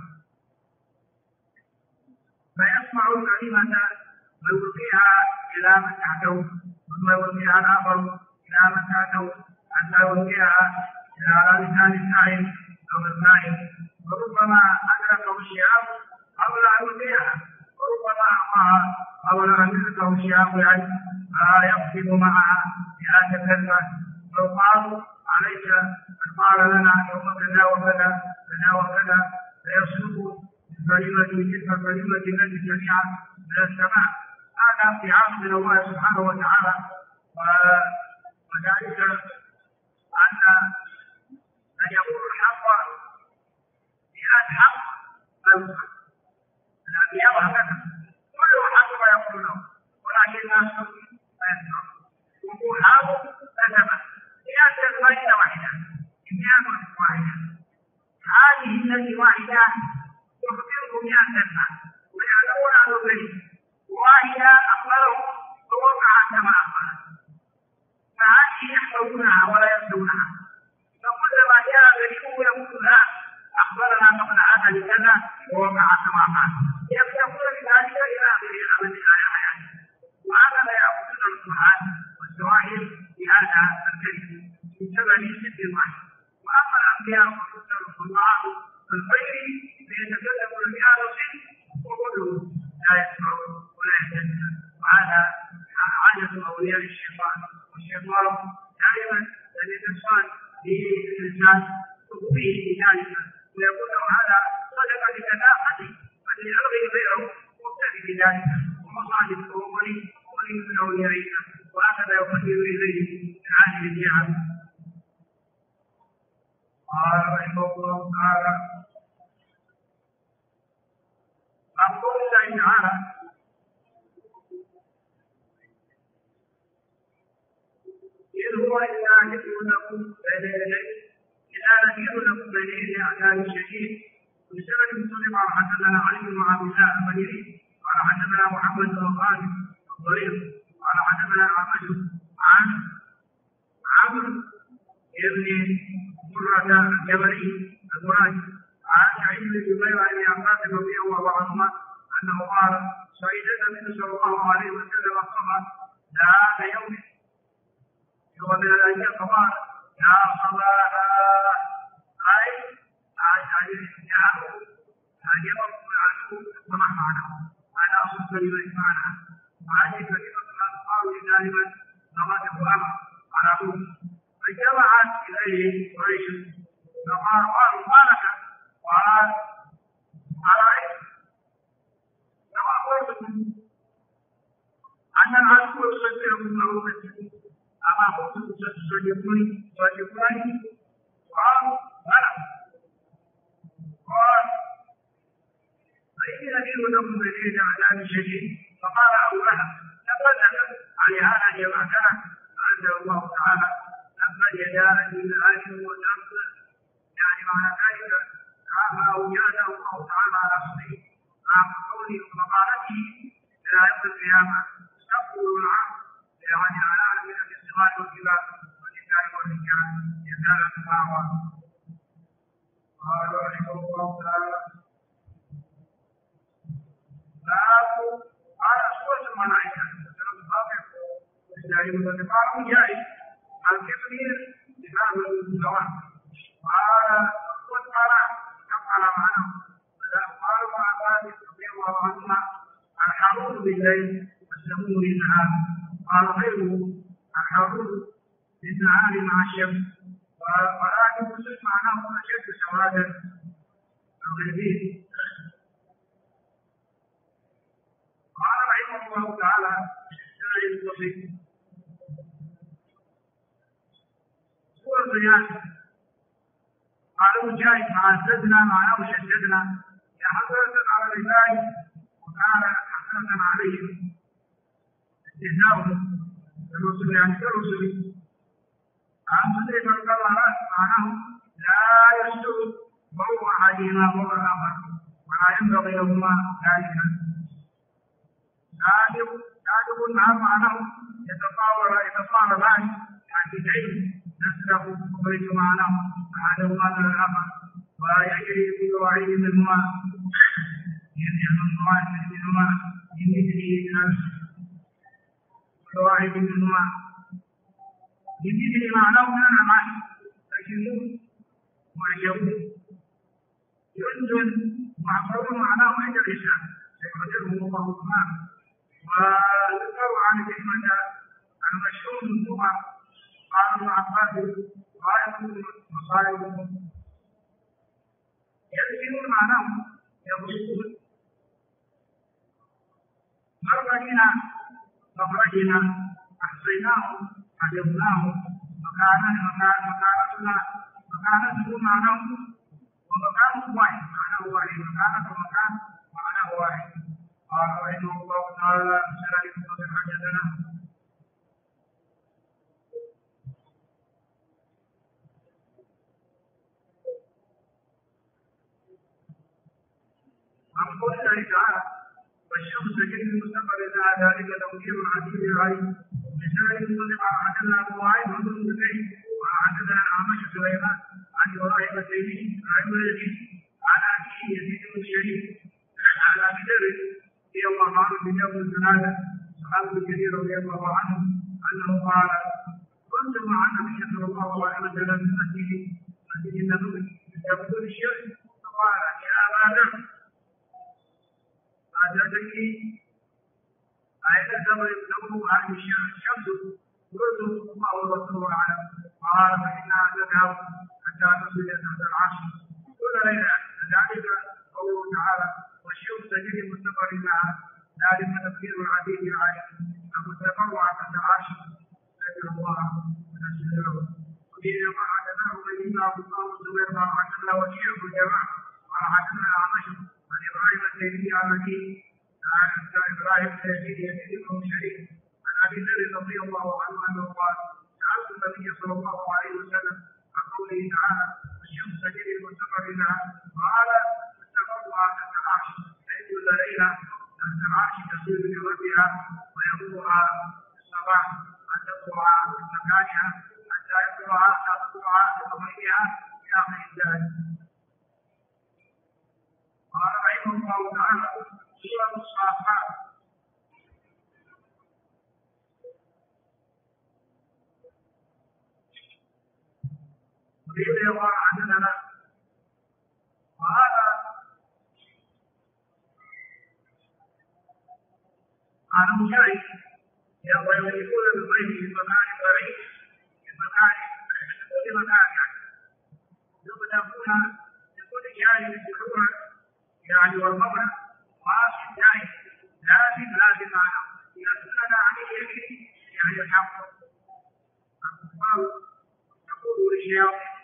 فيسمع الكلمة ويلقيها إلى من تحته ثم يلقيها الآخر إلى من تحته حتى يلقيها إلى لسان النائم أو النائم وربما أدركه الشهاب قبل أن يلقيها وربما أعطاها قبل أن يدركه الشهاب فلا يقصد معها بهذه الكلمة. لو قالوا عليك أن قال لنا يوم كذا وكذا كذا وكذا فيصدق كلمة تلك الكلمة التي سمعت من السماء هذا امتحان من الله سبحانه وتعالى. وذلك أن يقول الحق بأن حق الأنبياء هكذا كل حق يقولونه ولكن الناس لا يسمعون يقول حق كذب بأن الفائدة واحدة إمكان واحدة هذه التي واحدة يخبرهم بأن تنفع ويعلمون أنه بريء واحدة أخبره فوقع كما أخبر فهذه يحفظونها ولا يخشونها. فكلما جاء بريء يقول لا أخبرنا قبل هذا لكذا ووقع كما قال يفتقون بذلك إلى آخر أبد حياته. وهكذا يأخذون القرآن والشواهد بهذا الكلم من سبب ست واحد. وأما الأنبياء والرسل الله الخير فيتكلمون بهذا الصدق وكله لا يسمعون ولا يهتدون. وهذا عادة أولياء الشيطان والشيطان دائما الإنسان بالإنسان وبه بذلك ويقول له هذا صدق بكذا قد يلغي غيره مبتدئ بذلك ومصالح وولي من أوليائه وهكذا يقدر إليه من هذه الجهة. قال رحمه الله تعالى عن قول الله تعالى إذ هو إلا ذكر لكم بين يديه إلا نذير لكم بين يدي عذاب شديد. وبسبب مسلم قال حدثنا علي بن عبد الله المديني قال حدثنا محمد بن خالد الضرير قال حدثنا الأعمش عن عمرو بن مرة الجبلي المراد عن سعيد بن جبير عن عباس رضي الله عنهما انه قال شهد النبي صلى الله عليه وسلم الصبح ذات يوم من الايام فقال يا صباح اي يمر العدو وما معناه انا اصبت لمن معناه وهذه كلمه الاخبار لدائما نغادر امر على ابوه فجمعت اليه قريش فقال ما لك قال أرأيت لو أخبرتكم أن العدو يصدقكم له مسجد أما كنتم تصدقوني قال بلى قال فإني نذير لكم بين يدي عذاب شديد. فقال أبو لهب لقد على هذا جمعتنا فأنزل الله تعالى تبت يدا أبي لهب وتب يعني معنى ذلك فأوجاده الله تعالى على صديق مع قوله ومقالته إلى يوم القيامة تقول العبد يعني على من الصغار والكبار والنساء والرجال يزال الدعوة. قال رحمه الله تعالى باب قال سورة الملائكة سورة الفاطر والسائل والتقارب جائز الكبير بباب الزواج قال كفر معناه قال وعباد رضي الله عنهما الحرور بالليل والسموم بالنهار قال غيره الحرور بالنهار مع الشمس ولكن مسلم معناه اشد سوادا الغيبين. قال رحمه الله تعالى الشرع البسيط سورة ياسين قالوا مجاهد فعززنا معناه شددنا يا حسرة على العباد وكان حسرة عليهم استهزاؤهم الرسل يعني كالرسل عن مسلم قال معناه لا يسلك ضوء احدهما ضوء الاخر ولا ينبغي لهما ذلك. كاتب معناه يتطاولان حديثين نسلك وبيت معناه احدهما من الاخر ويجري كل واحد منهما من مثله كل واحد منهما بمثل معناه من الأعمال فجنون وعجبون جند معبر معناه عند الإسلام سيقدره الله سبحانه. وذكر عن الحكمة المشهور منهما قال ابن عباس غاية مصائب يذكرون معناه يضربون مرقنا مخرجنا أحصيناه حفظناه مكانته معناه ومكانه واحد معناه واحد مكانه ومكان معناه واحد. قال رحمه الله تعالى شارك وقد حدثنا عن قول الله تعالى والشمس تجري المستقر لها ذلك توكيل عزيز عليم بسائر المسلم عددنا ابو وائل بن زكي وعددنا اعمش سليمان عن ابراهيم التيمي عن يزيد عن ابيه يزيد بن الشريف عن ابي ذر رضي الله عنه بجوز الجنازه صحابه كثير رضي الله عنه انه قال كنت مع النبي صلى الله عليه وسلم في مسجد النبوي يقول الشيخ فقال يا ابا ذر تدري أين الزمن يبلغه هذه الشمس؟ قلت الله ورسوله أعلم. قال فإنها تذهب حتى تصل تحت العرش كل ليلة. ذلك قوله تعالى والشمس تجري مستقر لها ذلك تفسير العزيز العليم المستقر تحت العرش نسأل الله ونستغفره. وإذا ما حدثناه بيننا أبو بكر الزبير قال حدثنا وكيع بن جماعة قال حدثنا أعمش عن إبراهيم التيمي عن عن إبراهيم التيمي يزيد بن شريك عن أبي ذر رضي الله عنه أنه قال سألت النبي صلى الله عليه وسلم عن قوله تعالى والشمس تجري مستقر لها قال استقرها تحت العرش أي كل ليلة تحت العرش تسير بربها ويقولها في الصباح أن تطلع من مكانها حتى يطلع بقمرها في آخر الليل. قال رحمه الله تعالى سورة الصافات وإذا يقال عندنا وهذا قال مجاهد يقول بالغيب في مكان بعيد في كل مكان يقول جاهل الجحور يعني والمولى واصل دائم لازم معنا يسأل عن اليمين يعني الحق الكفار يقول للشياطين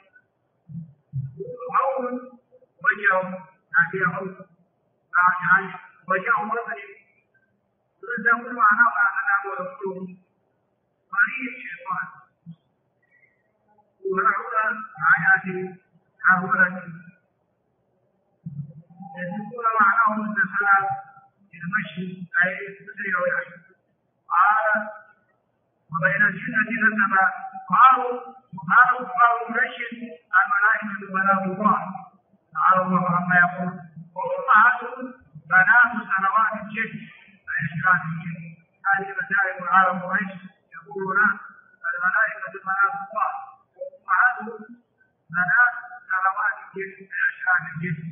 قول وجههم يعني قول يعني وجههم رجل يقول معناه أننا ويقولون قريب الشيطان ونعود آيات هؤلاء يقول معناه النساء المشي أي التسريع والعشي. قال وبين الجنة نسبا قالوا قريش الملائكة بنات الله تعالى الله عما يقول وأمهاتهم بنات سنوات الجن أي أشكال الجن. هذه مسائل على قريش يقولون الملائكة بنات الله وأمهاتهم بنات أشكال الجسم.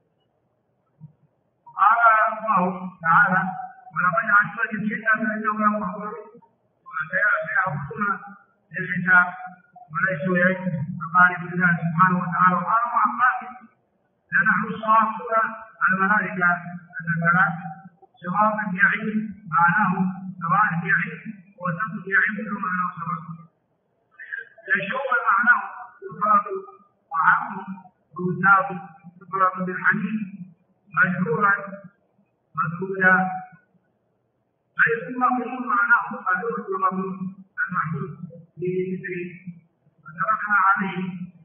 قال الله تعالى ولقد علمت الجن فإنهم ينظرون وسيعرفون للحساب وليسوا يعلمون. فقال ابن الله سبحانه وتعالى قال مع قاسم لنحن الصافون الملائكة الثلاث صراط يعين معناه سواء يعين وسط يعين كل معناه سواء يشوف معناه يفرد وعم ويثاب يفرد بالحنين مشهورا مذكورا فيكون مفهوم معناه مدور ومضمون المحدود بمثله وتركنا عليه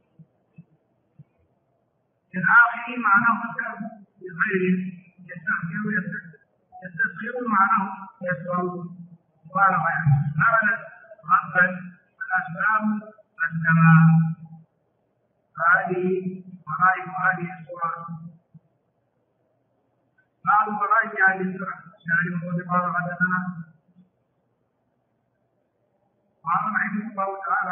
في الآخر معناه مذكر بغيره يستسخر معناه يسرون مبالغة نزلت ربا الأسباب السماء. هذه فرائض هذه السورة. بعض فرائض هذه السورة شارع قال حدثنا قال رحمه الله تعالى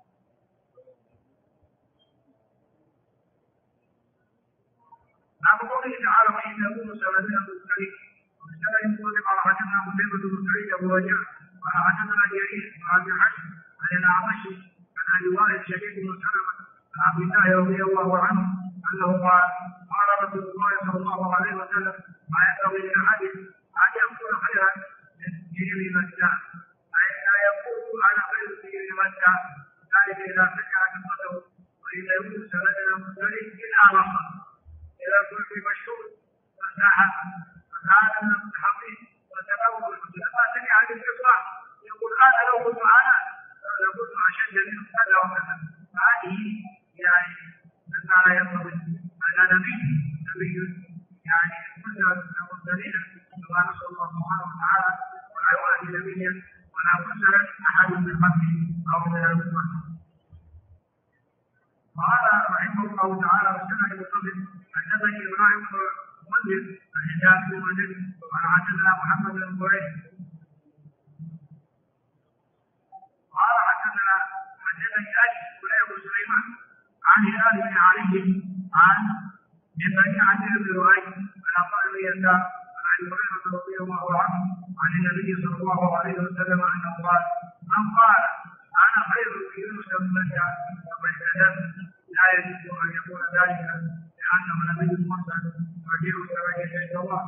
باب قوله تعالى وإن يكونوا سلفين مختلف واشتبه المصدق قال حدثنا مسلمة بن سعيد أبو رجاء قال حدثنا جرير بن عبد الحج عن الأعمش عن أبي وائل شديد بن سلمة عن عبد الله رضي الله عنه أنه قال قال رسول الله صلى الله عليه وسلم ما ينبغي لأحد أن يكون خيرا من دين مكة أي لا يقول أنا خير دين مكة ذلك إذا سكر نفسه وإذا يكون سلفين مختلف إلا رحمه إلى كل مشهور فساحة فساحة من المستحقين وتناول المسلمين ما سمع هذه القصة يقول أنا لو كنت أنا لكنت أشد منه كذا وكذا. فهذه يعني مما لا ينبغي على نبي يعني كل المرسلين كما نسأل الله سبحانه وتعالى ولا يؤدي نبيا ولا مرسل أحد من خلقه أو من الأمة. قال رحمه الله تعالى وسلم المصدق حدثني ابراهيم بن منذر عن حجاج بن منذر قال حدثنا محمد بن قريش قال حدثني ابي بن سليمان عن هلال بن علي عن من بني عدي بن رؤي عن عطاء بن يسار عن ابي هريره رضي الله عنه عن النبي صلى الله عليه وسلم انه قال من قال انا خير في يونس بن مكه فقد كذب لا يجوز ان يكون ذلك لانه نبي مرسل وجيء درجه عند الله.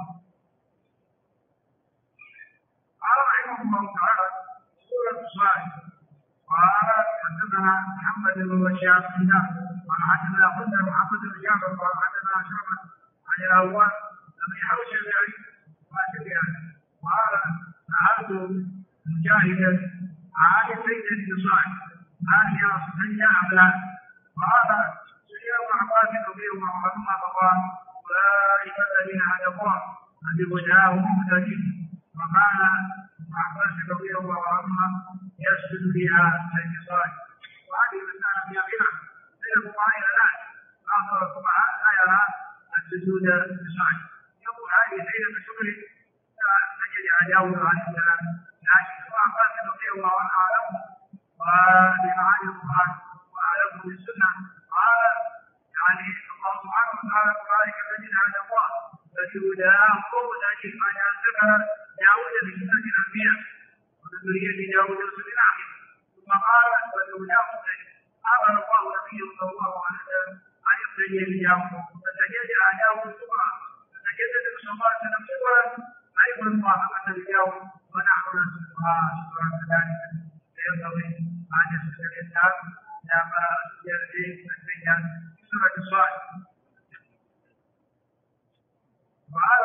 قال رحمه الله تعالى سوره الصالح قال حدثنا محمد بن بشار بن نافع قال حدثنا قلنا محمد بن جعفر قال حدثنا شعبة عن الاول لم يحوش بعيد ما شبه قال سالت مجاهدا عن سيد بن صالح هل هي صحيحه ام لا؟ قال سئل ابن عباس رضي الله عنهما فقال اولئك الذين هدى الله فبهداهم مهتدين. وقال ابن عباس رضي الله عنهما يسجد بها الاتصال. وهذه المساله فيها خلاف بين الفقهاء الان بعض الفقهاء لا يرى السجود الاتصال يقول هذه ليله شكر سجد على عليه السلام لكن ابن عباس رضي الله عنه اعلم ولمعاني القران واعلم بالسنه قال يعني الله سبحانه وتعالى اولئك الذين هدى الله فبهداهم مهتدين ان ينسبها داود بسنه الانبياء وذريه داود رسول اخر. ثم قال وبهداهم امر الله نبيه صلى الله عليه وسلم ان يقتدي بداود فسجد داود شكرا فسجد النبي صلى الله عليه وسلم شكرا ايضا موافقه بداود ونحن نسجدها شكرا كذلك فينبغي ان يسجد الانسان لما يرجع البيان في سوره الصالح. وقال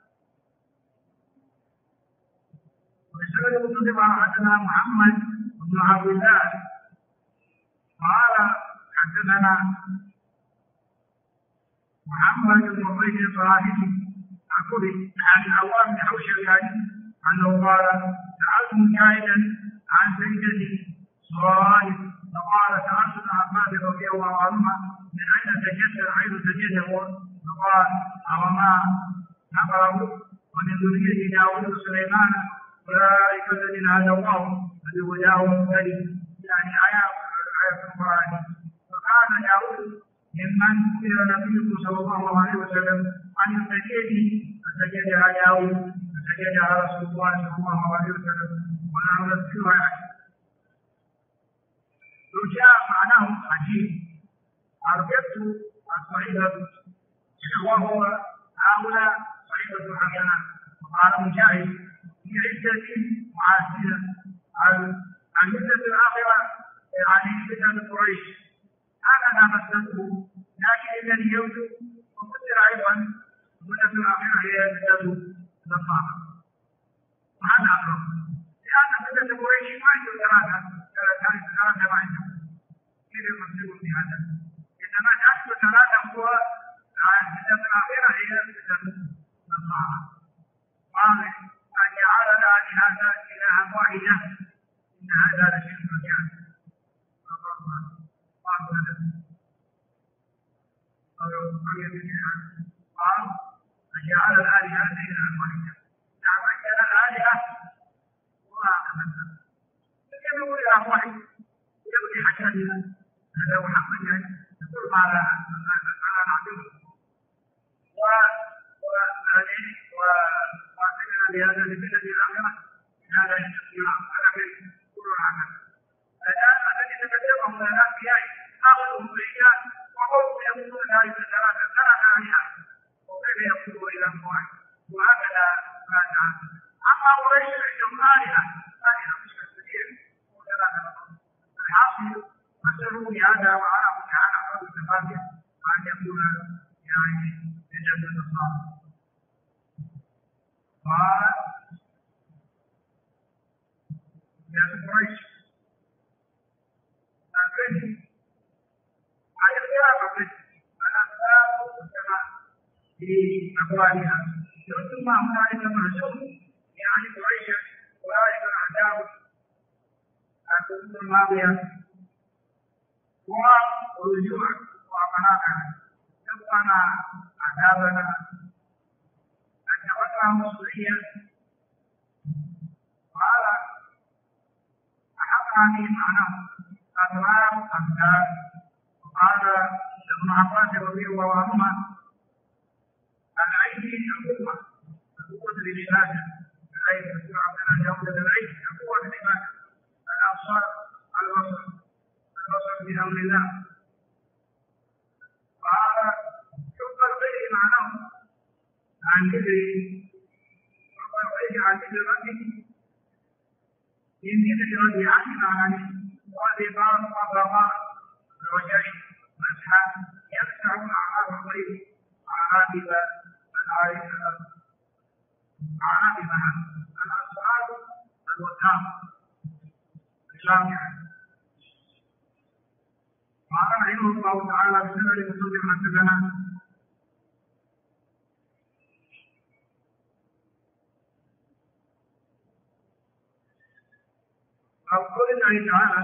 ويسأل المصدق حدثنا محمد بن عبد الله قال حدثنا محمد بن عبيد الصحابي عقبي عن العوام بن حوشب انه قال سألت مجاهدا عن سيدتي صالح فقال سألت ابن عباس رضي الله عنهما من أين سجدت حيث سجده فقال أوما نقره ومن ذرية داود وسليمان أولئك الذين هدى الله فبهداهم مهتدين يعني آيات القرآن. فكان داود ممن أمر نبيه صلى الله عليه وسلم أن يسجد فسجدها داود فسجدها رسول الله صلى الله عليه وسلم ولا ننزلها لو جاء معناه عجيب عرفت الصحيحة وهو هؤلاء صحيحة حسنة وقال مجاهد في عدة معاصرة عن مدة الآخرة يعني مدة قريش هكذا مسلكه لكن الذي يبدو وفسر أيضا مدة الآخرة هي مدة النصارى وهذا أقرب لأن مدة قريش ما هي ثلاثة ما عندهم كيف يفسرون بهذا إنما الأصل ثلاثة هو مدة الآخرة هي مدة النصارى قال أن جعل هذا إلها واحدة إن هذا لشيء عجاب قال فجعل الآلهة إلها واحدة نعم أجل الآلهة وأكملها لكن يقول إله واحد يبني حشرنا هذا محمد يعني يقول ما لا نعبده وأعتقنا بهذا لبلد الآخرة هذا يستطيع أن يقول العمل الآن الذي تكلمهم الأنبياء قالوا إلى وقوم يقولون ذلك ثلاثة آلهة وكيف يقولوا إله واحد وهكذا ما جعل أما قريش عندهم آلهة مش كثير وثلاثة الحاصل فسروا بهذا وعرفوا تعالى قول التفاصيل أن يكون يعني لجنة النصارى قال يا قريش في أقوالها ثم أولئك المعصوم يعني قريش أولئك الأعداء القرون الماضية والرجوع وأبنائها يبقى عذابنا أن تقطع مسؤولية قال أحقني معناه أضرار أمثال وقال ابن عباس رضي الله عنهما العين القوة للعبادة العين يقول عبدنا جودة العين القوة للعبادة الأبصار البصر بأمر الله قال حب الخير معناه عن ذكر حب الخير عن ذكر ربه من ذكر ربه عن معناه والإبار والضراء الرجاء مسحا يفتح أعراض الخير عرابها الأسرار الوثام الجامعة قال رحمه الله تعالى بسنة لمسلم حسبنا وقول الله تعالى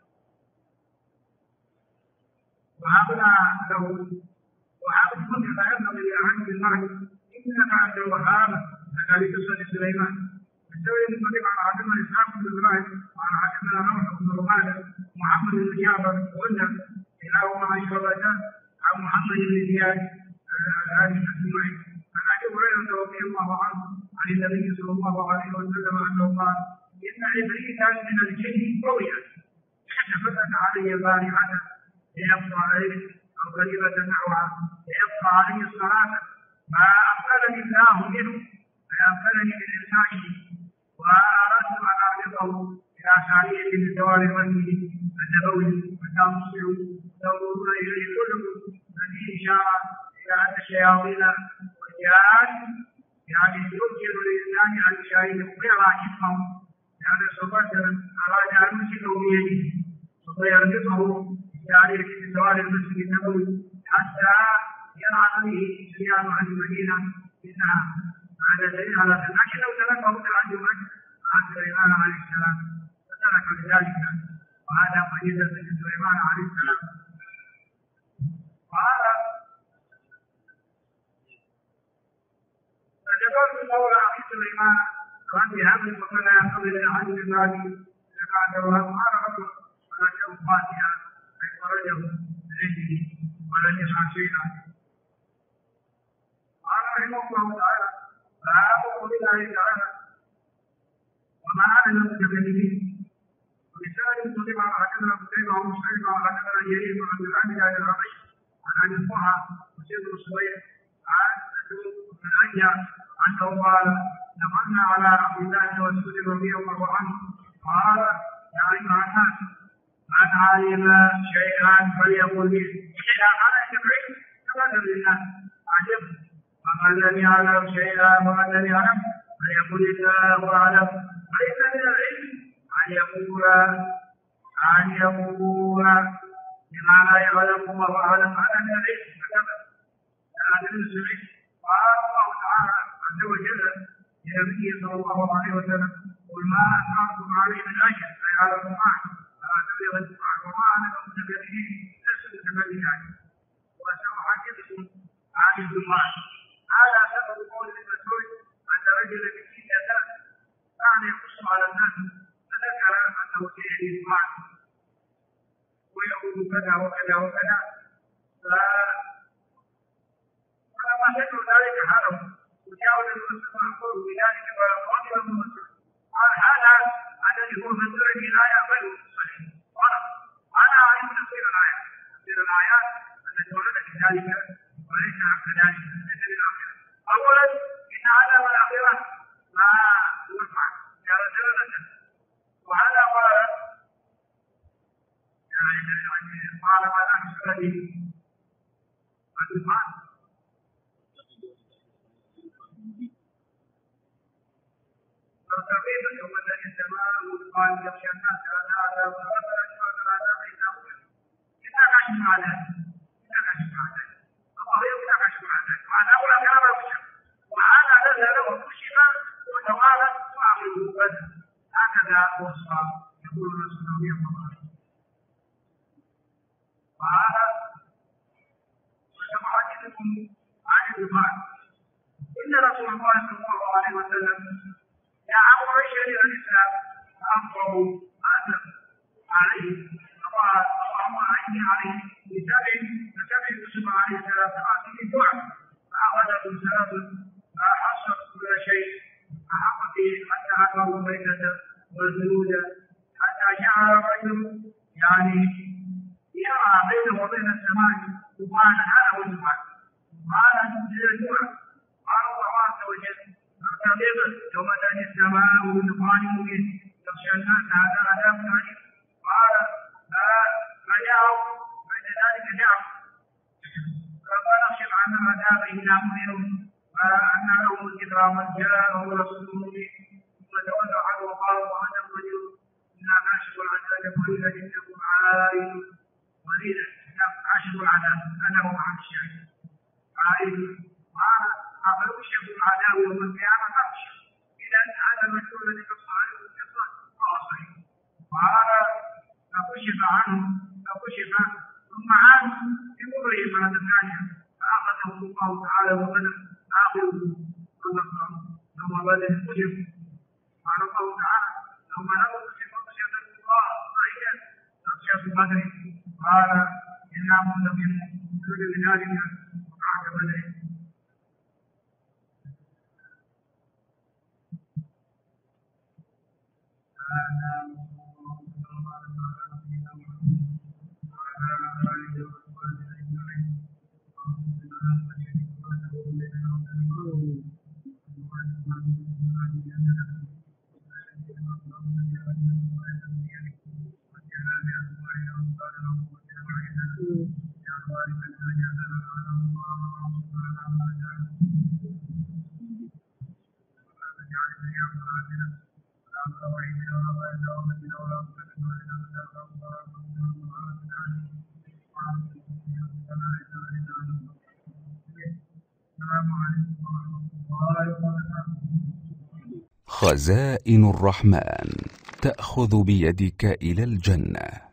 وهبنا له وعبدكم كما ينبغي لعبد الله انك انت الوهاب كذلك قصه سليمان السوري المسلم على عبدنا اسحاق بن ابراهيم وعلى عبدنا روح بن رماده محمد بن جعفر قلنا كلاهما اشربتا عن محمد بن زياد هذه اجمعين عن ابي هريره رضي الله عنه عن النبي صلى الله عليه وسلم انه قال ان عفريتا من الجن قويا فتت علي بارعه ليقضى عليه أو كلمة نحوها ليبقى عليه الصلاة ما أمكنني الله منه فأمكنني من إرسائه وأردت أن أربطه إلى شعرية من دوار المسجد النبوي متى مصلوا تنظرون إليه كلكم ففيه إشارة إلى أن الشياطين والجان يعني يمكن للإنسان أن يشاهد غير جسمه لأن السلطان أراد أن يمسكه بيده ويربطه يعني في سوار المسجد النبوي حتى يرى به سفيان عن المدينه انها هذا دليل على لكنه تركه تعجبا عن سليمان عليه السلام فترك لذلك وهذا ميزه سليمان عليه السلام قال فذكرت قول اخي سليمان ربي هب لي وكان ينقضي لعجل الله لقد وهب ربه ولكن فاتحه خرجه عنده ولن يفعل شيئا. قال رحمه الله تعالى: باب قول الله تعالى: وما على المتكلمين. ولسان كتب حدثنا قتيبة ومسلم وحدثنا جرير بن عبد الحميد عن الربيع عن ابي الضحى وسيد بن الصبيح عن مسعود بن الأنجع انه قال: دخلنا على عبد الله بن مسعود رضي الله عنه قال: يا ايها الناس من علم شيئا فليقل به. اذا قال جبريل تبادل للناس عجب، ومن لم يعلم شيئا ومن لم يعلم فليقل الله اعلم. وليس من العلم ان يقول بما لا يعلم الله اعلم. هذا من العلم فكذا. هذا من العلم. قال الله تعالى عز وجل لنبيه صلى الله عليه وسلم: قل ما اسالكم عليه من اجر اي على القران فلا تبلغ القران وما انا بمتكلمين لست متكلما وساحدثكم عن الجمعه. هذا سبب قول ابن مسعود ان رجلا مسكين يسال كان يقص على الناس فذكر انه سيدي الجمعه ويقول كذا وكذا وكذا. فلما سمعوا ذلك حرموا وجاءوا للمسلمين يقولوا بذلك فقال ابن مسعود: قال هذا الذي هو من ذلك الايه غير صحيح. قال: انا اعلم تفسير الايه. تفسير الايات التي وردت في ذلك وليس كذلك، ليس بالاخره. اولا ان عذاب الاخره ما يرفع يا رجل، وهذا قال قال ما أحسن به الدخان. فالتقييم يوم الذي السماء والدخان يخشى الناس على هذا وغفر أشواك العذاب إذا أخذ. إذا كشف على ذلك الله يفتح كشف على ذلك وهذا هو الأمر والشر. وهذا نزل وكشف وتوالى وأخذه بس. هكذا وصف يقول الرسول صلى الله عليه وسلم. قال: وسأحدثكم عن الدخان. إن رسول الله صلى الله عليه وسلم دعا قريشا إلى الإسلام فأمروا أسلم عليه فقال: اللهم أعني عليه بسبع يوسف عليه السلام 30 دعاء فأخذهم سلف فحصر كل شيء فحق فيه حتى أكبروا الميتة والجلود حتى جعل الرجل يعني يرى بينه وبين السماء سبحان هذا والدعاء. قال: تنزل الدعاء. قال الله عز وجل: فارتقب يوم تأتي السماء بدخان مبين يخشى الناس هذا عذاب أليم. قال: فجاءوا بعد ذلك جاءوا فقال: اخشف عن العذاب إنا مؤمنون فأن لهم الذكرى ومن جاءه رسول مبين. ثم تولوا عنه وقالوا: وهذا الرجل إنا كاشف العذاب قليلا إنكم عائدون. ولذا عاشوا العذاب انه عن الشعب قائل. قال: فيكشف العذاب يوم القيامه فاكشف. اذا هذا المشهور الذي قص عليه القصه فهو صحيح. قال: فكشف عنه ثم عاد بكفره مره ثانيه فاخذه الله تعالى وبدأ اخره فنصره ثم بدا كشف. قال الله تعالى: ثم نظر في خشيه الله صحيحا خشيه بدر. قال: إنا منتقمون كل بلادنا وقعد بدر. خزائن الرحمن تأخذ بيدك إلى الجنة.